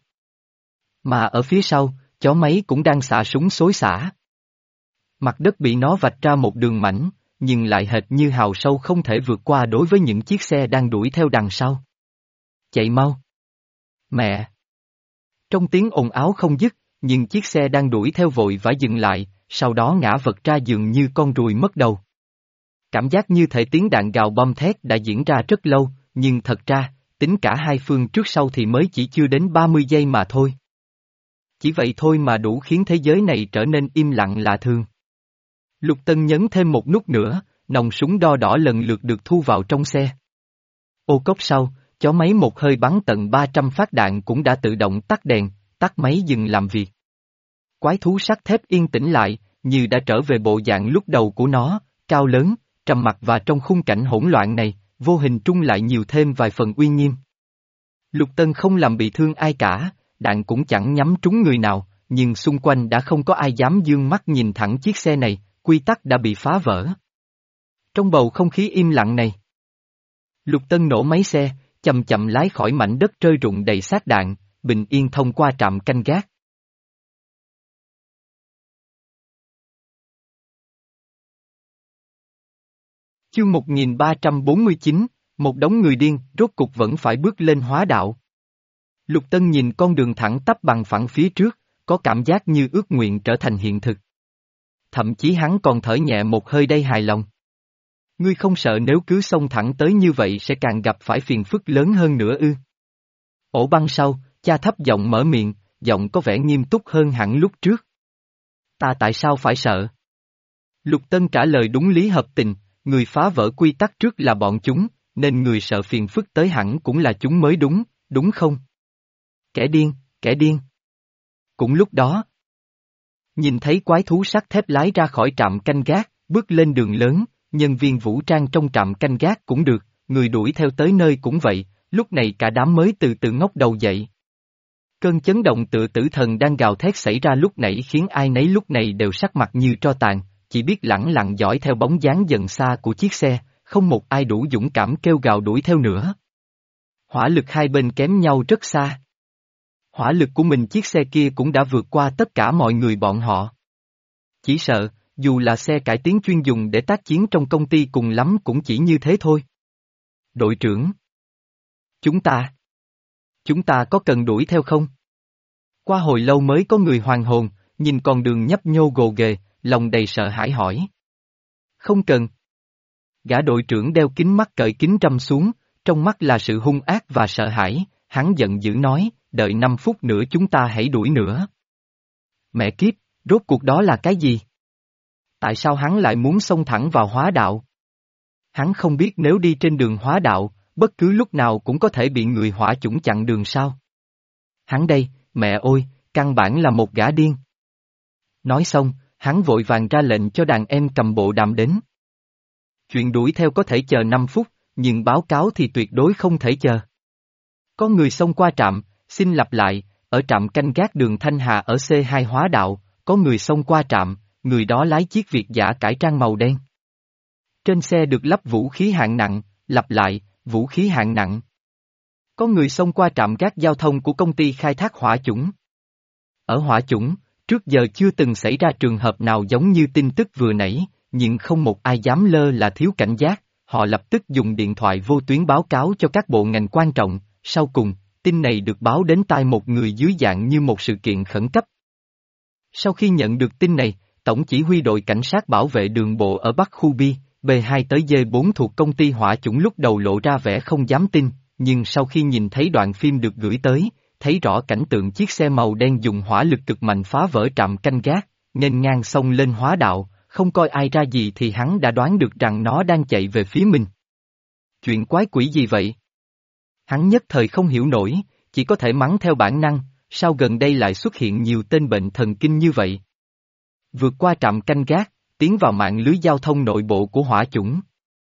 Speaker 1: Mà ở phía sau, chó máy cũng đang xả súng xối xả. Mặt đất bị nó vạch ra một đường mảnh, nhưng lại hệt như hào sâu không thể vượt qua đối với những chiếc xe đang đuổi theo đằng sau. Chạy mau! Mẹ! Trong tiếng ồn áo không dứt, nhưng chiếc xe đang đuổi theo vội vã dừng lại, sau đó ngã vật ra dường như con ruồi mất đầu. Cảm giác như thể tiếng đạn gào bom thét đã diễn ra rất lâu, nhưng thật ra, tính cả hai phương trước sau thì mới chỉ chưa đến ba mươi giây mà thôi. Chỉ vậy thôi mà đủ khiến thế giới này trở nên im lặng lạ thường. Lục Tân nhấn thêm một nút nữa, nòng súng đo đỏ lần lượt được thu vào trong xe. Ô cốc sau, chó máy một hơi bắn tận ba trăm phát đạn cũng đã tự động tắt đèn, tắt máy dừng làm việc. Quái thú sắt thép yên tĩnh lại, như đã trở về bộ dạng lúc đầu của nó, cao lớn, trầm mặc và trong khung cảnh hỗn loạn này, vô hình trung lại nhiều thêm vài phần uy nghiêm. Lục Tân không làm bị thương ai cả, đạn cũng chẳng nhắm trúng người nào, nhưng xung quanh đã không có ai dám dương mắt nhìn thẳng chiếc xe này, quy tắc đã bị phá vỡ. Trong bầu không khí im lặng này, Lục Tân nổ máy xe, chậm chậm lái khỏi mảnh đất trơi rụng đầy xác đạn, bình yên thông qua trạm canh gác. Chương một nghìn ba trăm bốn mươi chín, một đống người điên, rốt cục vẫn phải bước lên hóa đạo. Lục Tân nhìn con đường thẳng tắp bằng phẳng phía trước, có cảm giác như ước nguyện trở thành hiện thực. Thậm chí hắn còn thở nhẹ một hơi đầy hài lòng. Ngươi không sợ nếu cứ xông thẳng tới như vậy sẽ càng gặp phải phiền phức lớn hơn nữa ư? Ổ băng sau, cha thấp giọng mở miệng, giọng có vẻ nghiêm túc hơn hẳn lúc trước. Ta tại sao phải sợ? Lục Tân trả lời đúng lý hợp tình, người phá vỡ quy tắc trước là bọn chúng, nên người sợ phiền phức tới hẳn cũng là chúng mới đúng, đúng không? Kẻ điên, kẻ điên. Cũng lúc đó, nhìn thấy quái thú sắt thép lái ra khỏi trạm canh gác, bước lên đường lớn, nhân viên vũ trang trong trạm canh gác cũng được, người đuổi theo tới nơi cũng vậy, lúc này cả đám mới từ từ ngóc đầu dậy. Cơn chấn động tựa tử thần đang gào thét xảy ra lúc nãy khiến ai nấy lúc này đều sắc mặt như tro tàn, chỉ biết lẳng lặng dõi theo bóng dáng dần xa của chiếc xe, không một ai đủ dũng cảm kêu gào đuổi theo nữa. Hỏa lực hai bên kém nhau rất xa. Hỏa lực của mình chiếc xe kia cũng đã vượt qua tất cả mọi người bọn họ. Chỉ sợ, dù là xe cải tiến chuyên dùng để tác chiến trong công ty cùng lắm cũng chỉ như thế thôi. Đội trưởng. Chúng ta. Chúng ta có cần đuổi theo không? Qua hồi lâu mới có người hoàn hồn, nhìn con đường nhấp nhô gồ ghề, lòng đầy sợ hãi hỏi. Không cần. Gã đội trưởng đeo kính mắt cởi kính râm xuống, trong mắt là sự hung ác và sợ hãi, hắn giận dữ nói, đợi năm phút nữa chúng ta hãy đuổi nữa. Mẹ kiếp, rốt cuộc đó là cái gì? Tại sao hắn lại muốn xông thẳng vào hóa đạo? Hắn không biết nếu đi trên đường hóa đạo, bất cứ lúc nào cũng có thể bị người hỏa chủng chặn đường sao? Hắn đây, mẹ ơi, căn bản là một gã điên. Nói xong, hắn vội vàng ra lệnh cho đàn em cầm bộ đàm đến. Chuyện đuổi theo có thể chờ năm phút, nhưng báo cáo thì tuyệt đối không thể chờ. Có người xông qua trạm, xin lặp lại, ở trạm canh gác đường Thanh Hà ở xê hai Hóa Đạo, có người xông qua trạm, người đó lái chiếc Việt dã cải trang màu đen. Trên xe được lắp vũ khí hạng nặng, lặp lại, vũ khí hạng nặng. Có người xông qua trạm gác giao thông của công ty khai thác hỏa chủng. Ở hỏa chủng, trước giờ chưa từng xảy ra trường hợp nào giống như tin tức vừa nãy, nhưng không một ai dám lơ là thiếu cảnh giác, họ lập tức dùng điện thoại vô tuyến báo cáo cho các bộ ngành quan trọng, sau cùng, tin này được báo đến tai một người dưới dạng như một sự kiện khẩn cấp. Sau khi nhận được tin này, Tổng chỉ huy đội cảnh sát bảo vệ đường bộ ở Bắc Khu Bi, B hai tới D bốn thuộc công ty hỏa chủng lúc đầu lộ ra vẻ không dám tin, nhưng sau khi nhìn thấy đoạn phim được gửi tới, thấy rõ cảnh tượng chiếc xe màu đen dùng hỏa lực cực mạnh phá vỡ trạm canh gác, nghênh ngang xông lên Hóa Đạo, không coi ai ra gì thì hắn đã đoán được rằng nó đang chạy về phía mình. Chuyện quái quỷ gì vậy? Hắn nhất thời không hiểu nổi, chỉ có thể mắng theo bản năng, sao gần đây lại xuất hiện nhiều tên bệnh thần kinh như vậy? Vượt qua trạm canh gác, tiến vào mạng lưới giao thông nội bộ của hỏa chủng.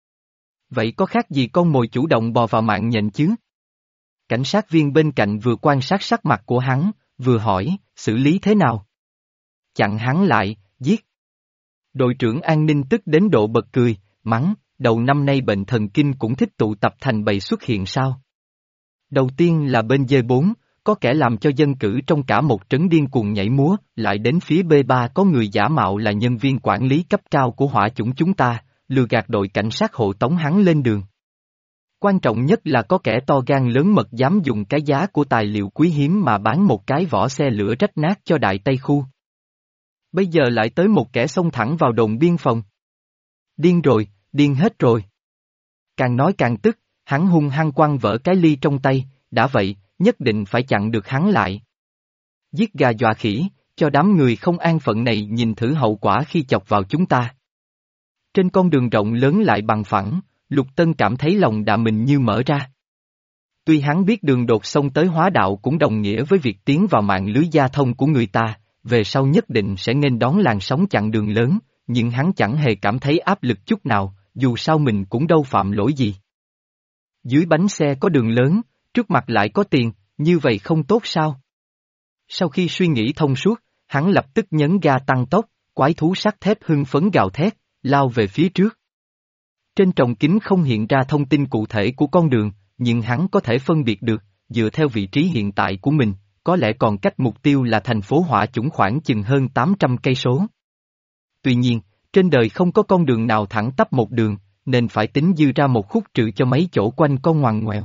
Speaker 1: Vậy có khác gì con mồi chủ động bò vào mạng nhện chứ? Cảnh sát viên bên cạnh vừa quan sát sắc mặt của hắn, vừa hỏi, xử lý thế nào? Chặn hắn lại, giết. Đội trưởng an ninh tức đến độ bật cười, mắng, đầu năm nay bệnh thần kinh cũng thích tụ tập thành bầy xuất hiện sao? Đầu tiên là bên D bốn, có kẻ làm cho dân cử trong cả một trấn điên cuồng nhảy múa, lại đến phía B ba có người giả mạo là nhân viên quản lý cấp cao của hỏa chủng chúng ta, lừa gạt đội cảnh sát hộ tống hắn lên đường. Quan trọng nhất là có kẻ to gan lớn mật dám dùng cái giá của tài liệu quý hiếm mà bán một cái vỏ xe lửa rách nát cho Đại Tây Khu. Bây giờ lại tới một kẻ xông thẳng vào đồn biên phòng. Điên rồi, điên hết rồi. Càng nói càng tức, hắn hung hăng quăng vỡ cái ly trong tay, đã vậy, nhất định phải chặn được hắn lại. Giết gà dọa khỉ, cho đám người không an phận này nhìn thử hậu quả khi chọc vào chúng ta. Trên con đường rộng lớn lại bằng phẳng, Lục Tân cảm thấy lòng dạ mình như mở ra. Tuy hắn biết đường đột xông tới Hóa Đạo cũng đồng nghĩa với việc tiến vào mạng lưới giao thông của người ta, về sau nhất định sẽ nghênh đón làn sóng chặn đường lớn, nhưng hắn chẳng hề cảm thấy áp lực chút nào, dù sao mình cũng đâu phạm lỗi gì. Dưới bánh xe có đường lớn, trước mặt lại có tiền, như vậy không tốt sao? Sau khi suy nghĩ thông suốt, hắn lập tức nhấn ga tăng tốc, quái thú sắt thép hưng phấn gào thét, lao về phía trước. Trên tròng kính không hiện ra thông tin cụ thể của con đường, nhưng hắn có thể phân biệt được, dựa theo vị trí hiện tại của mình, có lẽ còn cách mục tiêu là thành phố hỏa chủng khoảng chừng hơn tám trăm cây số. Tuy nhiên, trên đời không có con đường nào thẳng tắp một đường, nên phải tính dư ra một khúc trừ cho mấy chỗ quanh con ngoằn ngoèo.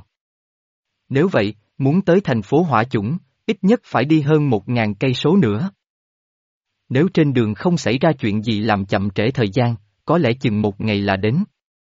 Speaker 1: Nếu vậy, muốn tới thành phố hỏa chủng, ít nhất phải đi hơn một ngàn cây số nữa. Nếu trên đường không xảy ra chuyện gì làm chậm trễ thời gian, có lẽ chừng một ngày là đến.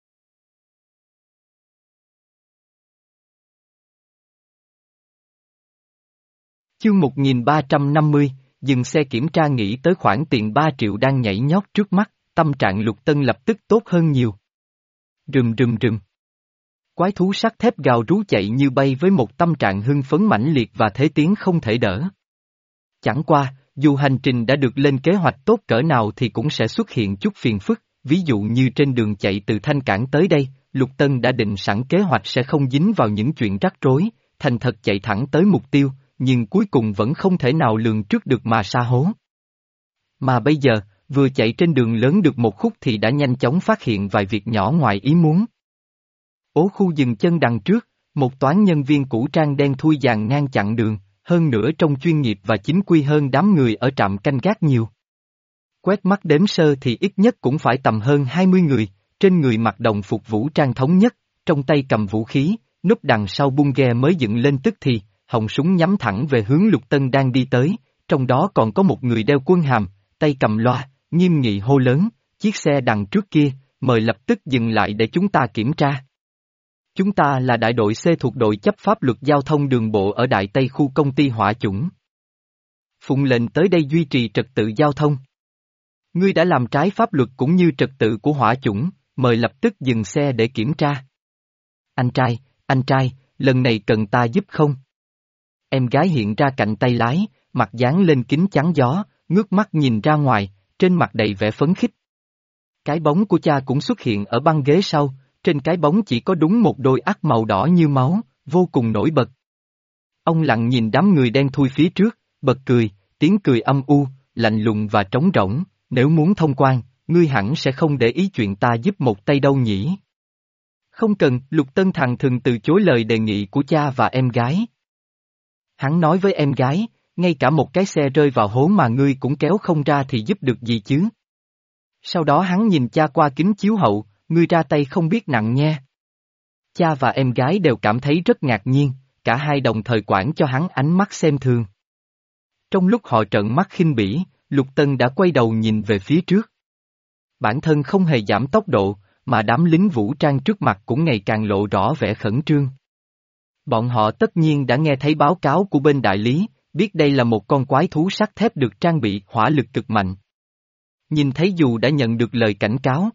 Speaker 1: Chương một nghìn ba trăm năm mươi, dừng xe kiểm tra nghĩ tới khoản tiền ba triệu đang nhảy nhót trước mắt, tâm trạng Lục Tân lập tức tốt hơn nhiều. Rùm rùm rùm. Quái thú sắt thép gào rú chạy như bay với một tâm trạng hưng phấn mãnh liệt và thế tiến không thể đỡ. Chẳng qua, dù hành trình đã được lên kế hoạch tốt cỡ nào thì cũng sẽ xuất hiện chút phiền phức, ví dụ như trên đường chạy từ Thanh Cảng tới đây, Lục Tân đã định sẵn kế hoạch sẽ không dính vào những chuyện rắc rối, thành thật chạy thẳng tới mục tiêu, nhưng cuối cùng vẫn không thể nào lường trước được mà sa hố. Mà bây giờ, vừa chạy trên đường lớn được một khúc thì đã nhanh chóng phát hiện vài việc nhỏ ngoài ý muốn. Ố khu dừng chân đằng trước, một toán nhân viên cũ trang đen thui dàn ngang chặn đường, hơn nữa trông chuyên nghiệp và chính quy hơn đám người ở trạm canh gác nhiều. Quét mắt đếm sơ thì ít nhất cũng phải tầm hơn hai mươi người, trên người mặc đồng phục vũ trang thống nhất, trong tay cầm vũ khí, núp đằng sau bung ghe mới dựng lên tức thì, họng súng nhắm thẳng về hướng Lục Tân đang đi tới, trong đó còn có một người đeo quân hàm, tay cầm loa, nghiêm nghị hô lớn, chiếc xe đằng trước kia, mời lập tức dừng lại để chúng ta kiểm tra. Chúng ta là đại đội C thuộc đội chấp pháp luật giao thông đường bộ ở Đại Tây khu công ty hỏa chủng. Phụng lệnh tới đây duy trì trật tự giao thông. Ngươi đã làm trái pháp luật cũng như trật tự của hỏa chủng, mời lập tức dừng xe để kiểm tra. Anh trai, anh trai, lần này cần ta giúp không? Em gái hiện ra cạnh tay lái, mặt dán lên kính chắn gió, ngước mắt nhìn ra ngoài, trên mặt đầy vẻ phấn khích. Cái bóng của cha cũng xuất hiện ở băng ghế sau, trên cái bóng chỉ có đúng một đôi ắt màu đỏ như máu, vô cùng nổi bật. Ông lặng nhìn đám người đen thui phía trước, bật cười, tiếng cười âm u, lạnh lùng và trống rỗng, nếu muốn thông quan, ngươi hẳn sẽ không để ý chuyện ta giúp một tay đâu nhỉ? Không cần, Lục Tân thằng thừng từ chối lời đề nghị của cha và em gái. Hắn nói với em gái, ngay cả một cái xe rơi vào hố mà ngươi cũng kéo không ra thì giúp được gì chứ? Sau đó hắn nhìn cha qua kính chiếu hậu, ngươi ra tay không biết nặng nha. Cha và em gái đều cảm thấy rất ngạc nhiên, cả hai đồng thời quảng cho hắn ánh mắt xem thường. Trong lúc họ trợn mắt khinh bỉ, Lục Tân đã quay đầu nhìn về phía trước. Bản thân không hề giảm tốc độ, mà đám lính vũ trang trước mặt cũng ngày càng lộ rõ vẻ khẩn trương. Bọn họ tất nhiên đã nghe thấy báo cáo của bên đại lý, biết đây là một con quái thú sắt thép được trang bị hỏa lực cực mạnh. Nhìn thấy dù đã nhận được lời cảnh cáo,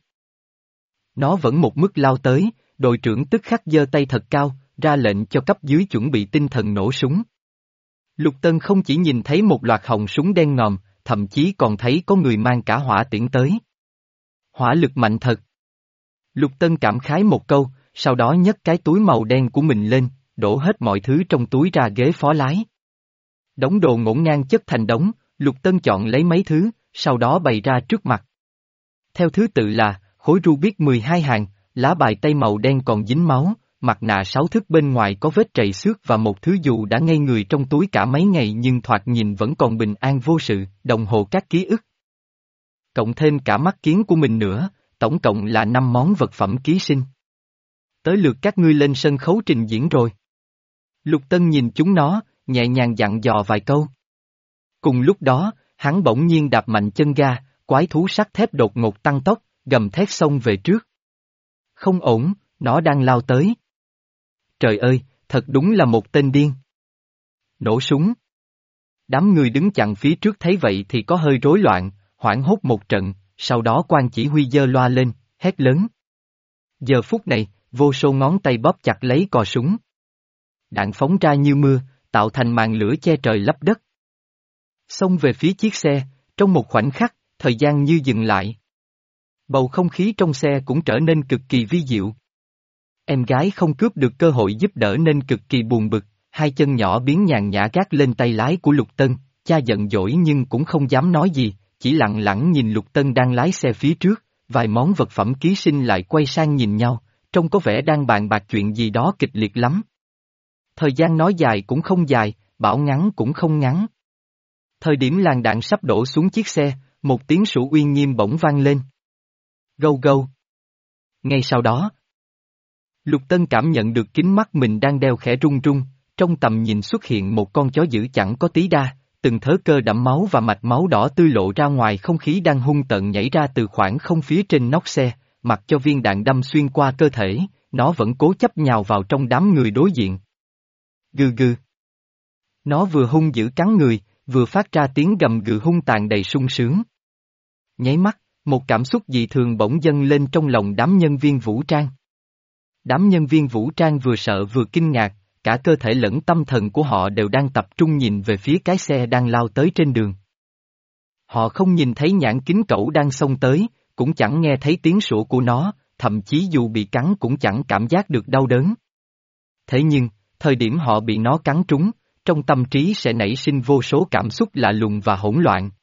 Speaker 1: nó vẫn một mức lao tới, đội trưởng tức khắc giơ tay thật cao, ra lệnh cho cấp dưới chuẩn bị tinh thần nổ súng. Lục Tân không chỉ nhìn thấy một loạt họng súng đen ngòm, thậm chí còn thấy có người mang cả hỏa tiễn tới. Hỏa lực mạnh thật. Lục Tân cảm khái một câu, sau đó nhấc cái túi màu đen của mình lên, đổ hết mọi thứ trong túi ra ghế phó lái. Đống đồ ngổn ngang chất thành đống, Lục Tân chọn lấy mấy thứ, sau đó bày ra trước mặt. Theo thứ tự là, khối Rubik mười hai hàng, lá bài tay màu đen còn dính máu, mặt nạ sáu thước bên ngoài có vết trầy xước và một thứ dù đã ngây người trong túi cả mấy ngày nhưng thoạt nhìn vẫn còn bình an vô sự, đồng hồ các ký ức. Cộng thêm cả mắt kiến của mình nữa, tổng cộng là năm món vật phẩm ký sinh. Tới lượt các ngươi lên sân khấu trình diễn rồi. Lục Tân nhìn chúng nó, nhẹ nhàng dặn dò vài câu. Cùng lúc đó, hắn bỗng nhiên đạp mạnh chân ga, quái thú sắt thép đột ngột tăng tốc, gầm thét xông về trước. Không ổn, nó đang lao tới. Trời ơi, thật đúng là một tên điên. Nổ súng. Đám người đứng chặn phía trước thấy vậy thì có hơi rối loạn, hoảng hốt một trận, sau đó quan chỉ huy giơ loa lên, hét lớn. Giờ phút này, vô số ngón tay bóp chặt lấy cò súng. Đạn phóng ra như mưa, tạo thành màn lửa che trời lấp đất. Xông về phía chiếc xe, trong một khoảnh khắc, thời gian như dừng lại. Bầu không khí trong xe cũng trở nên cực kỳ vi diệu. Em gái không cướp được cơ hội giúp đỡ nên cực kỳ buồn bực, hai chân nhỏ biến nhàn nhã gác lên tay lái của Lục Tân, cha giận dỗi nhưng cũng không dám nói gì, chỉ lặng lặng nhìn Lục Tân đang lái xe phía trước, vài món vật phẩm ký sinh lại quay sang nhìn nhau, trông có vẻ đang bàn bạc chuyện gì đó kịch liệt lắm. Thời gian nói dài cũng không dài, bảo ngắn cũng không ngắn. Thời điểm làn đạn sắp đổ xuống chiếc xe, một tiếng sủa uy nghiêm bỗng vang lên. Gâu gâu. Ngay sau đó, Lục Tân cảm nhận được kính mắt mình đang đeo khẽ rung rung, trong tầm nhìn xuất hiện một con chó dữ chẳng có tí đa, từng thớ cơ đẫm máu và mạch máu đỏ tươi lộ ra ngoài không khí đang hung tợn nhảy ra từ khoảng không phía trên nóc xe, mặc cho viên đạn đâm xuyên qua cơ thể, nó vẫn cố chấp nhào vào trong đám người đối diện. Gừ gừ. Nó vừa hung dữ cắn người, vừa phát ra tiếng gầm gừ hung tàn đầy sung sướng. Nháy mắt, một cảm xúc dị thường bỗng dâng lên trong lòng đám nhân viên vũ trang. Đám nhân viên vũ trang vừa sợ vừa kinh ngạc, cả cơ thể lẫn tâm thần của họ đều đang tập trung nhìn về phía cái xe đang lao tới trên đường. Họ không nhìn thấy nhãn kính cẩu đang xông tới, cũng chẳng nghe thấy tiếng sủa của nó, thậm chí dù bị cắn cũng chẳng cảm giác được đau đớn. Thế nhưng, thời điểm họ bị nó cắn trúng, trong tâm trí sẽ nảy sinh vô số cảm xúc lạ lùng và hỗn loạn,